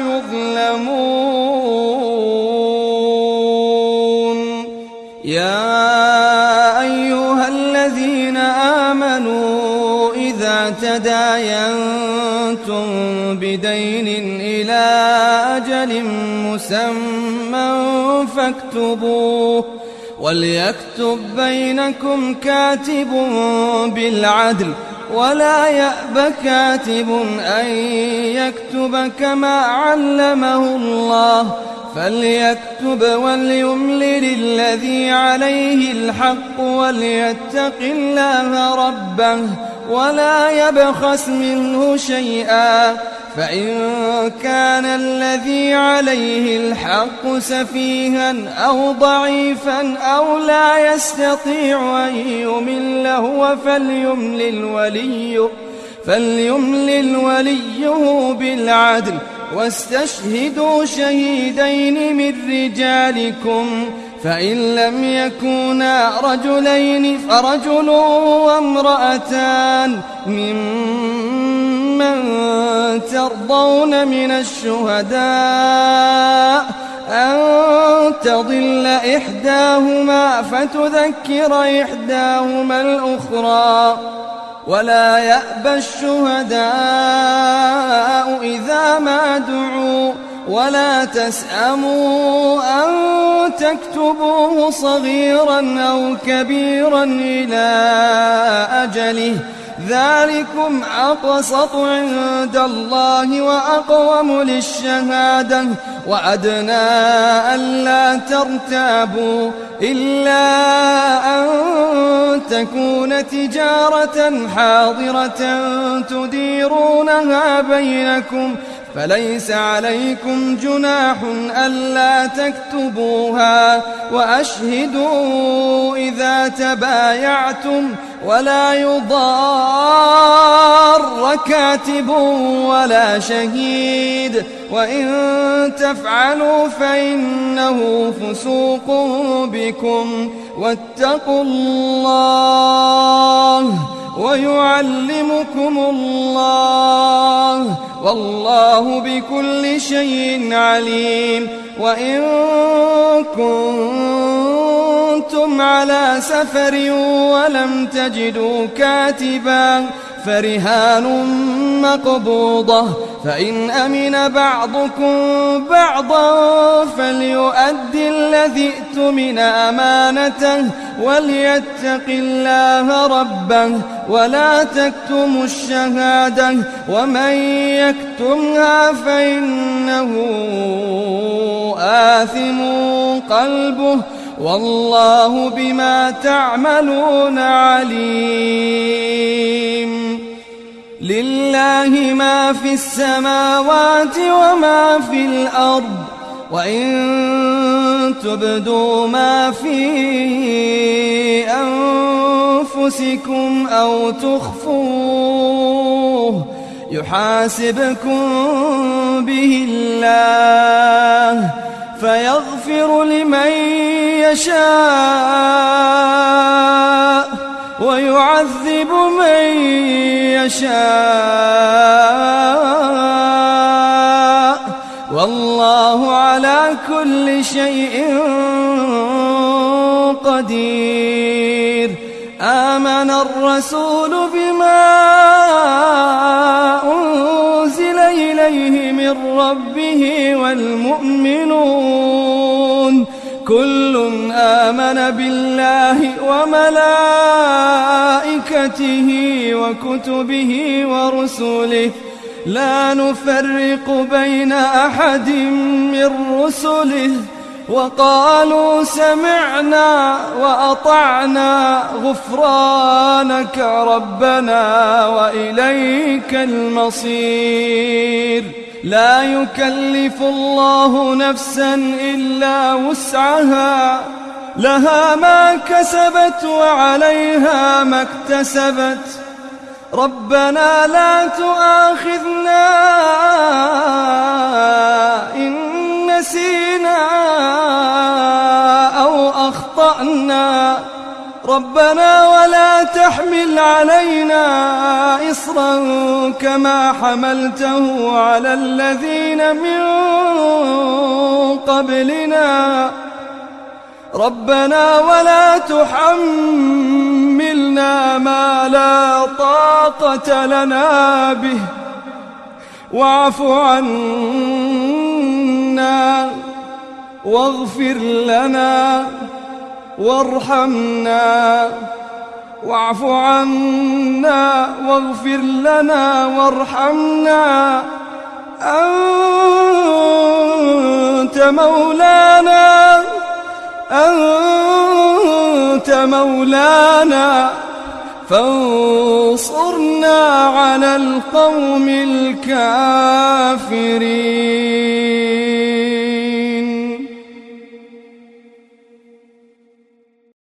يظلمون يا أيها الذين آمنوا إذا تداينتم بدين إلى أجل مسمى فاكتبوه وليكتب بينكم كاتب بالعدل ولا يأب كاتب أن يكتب كما علمه الله فليكتب وليملل الذي عليه الحق وليتق الله ربه ولا يبخس منه شيئا فإن كان الذي عليه الحق سفيها أو ضعيفا أو لا يستطيع أن يمل هو فليملل وليه فليملل وليه بالعدل واستشهدوا شهيدين من رجالكم فإن لم يكونا رجلين فرجل وامرأتان ممن ترضون من الشهداء أن تضل إحداهما فتذكر إحداهما الأخرى ولا يأبى الشهداء إذا ما دعوا ولا تسأموا أن تكتبوه صغيرا أو كبيرا إلى أجله ذلكم أقسط عند الله وأقوم للشهادة وأدنى ألا ترتابوا إلا أن تكون تجارة حاضرة تديرونها بينكم فليس عليكم جناح ألا تكتبوها وأشهدوا إذا تبايعتم ولا يضار كاتب ولا شهيد وإن تفعلوا فإنه فسوق بكم واتقوا الله ويعلمكم الله والله بكل شيء عليم وإن كنتم على سفر ولم تجدوا كاتبا فرهان مقبوضة فإن أمن بعضكم بعضا فليؤدي الذي ائتمن أمانته وليتق الله ربه ولا تكتموا الشهادة ومن يكتمها فإنه آثم قلبه والله بما تعملون عليم لله ما في السماوات وما في الأرض وإن تبدوا ما في أنفسكم أو تخفوه يحاسبكم به الله فيغفر لمن يشاء ويعذب من يشاء والله على كل شيء قدير آمن الرسول بما أنزل إليه من ربه والمؤمنون كل آمن بالله وملائكته وكتبه ورسله لا نفرق بين أحد من رسله وقالوا سمعنا وأطعنا غفرانك ربنا وإليك المصير لا يكلف الله نفسا إلا وسعها لها ما كسبت وعليها ما اكتسبت ربنا لا تؤاخذنا إن نسينا أو أخطأنا ربنا ولا تحمل علينا إصرا كما حملته على الذين من قبلنا ربنا ولا تحملنا ما ما لا طاقة لنا به، واعف عنا واغفر لنا وارحمنا، واعف عنا واغفر لنا وارحمنا، أنت مولانا أنت مولانا فانصرنا على القوم الكافرين.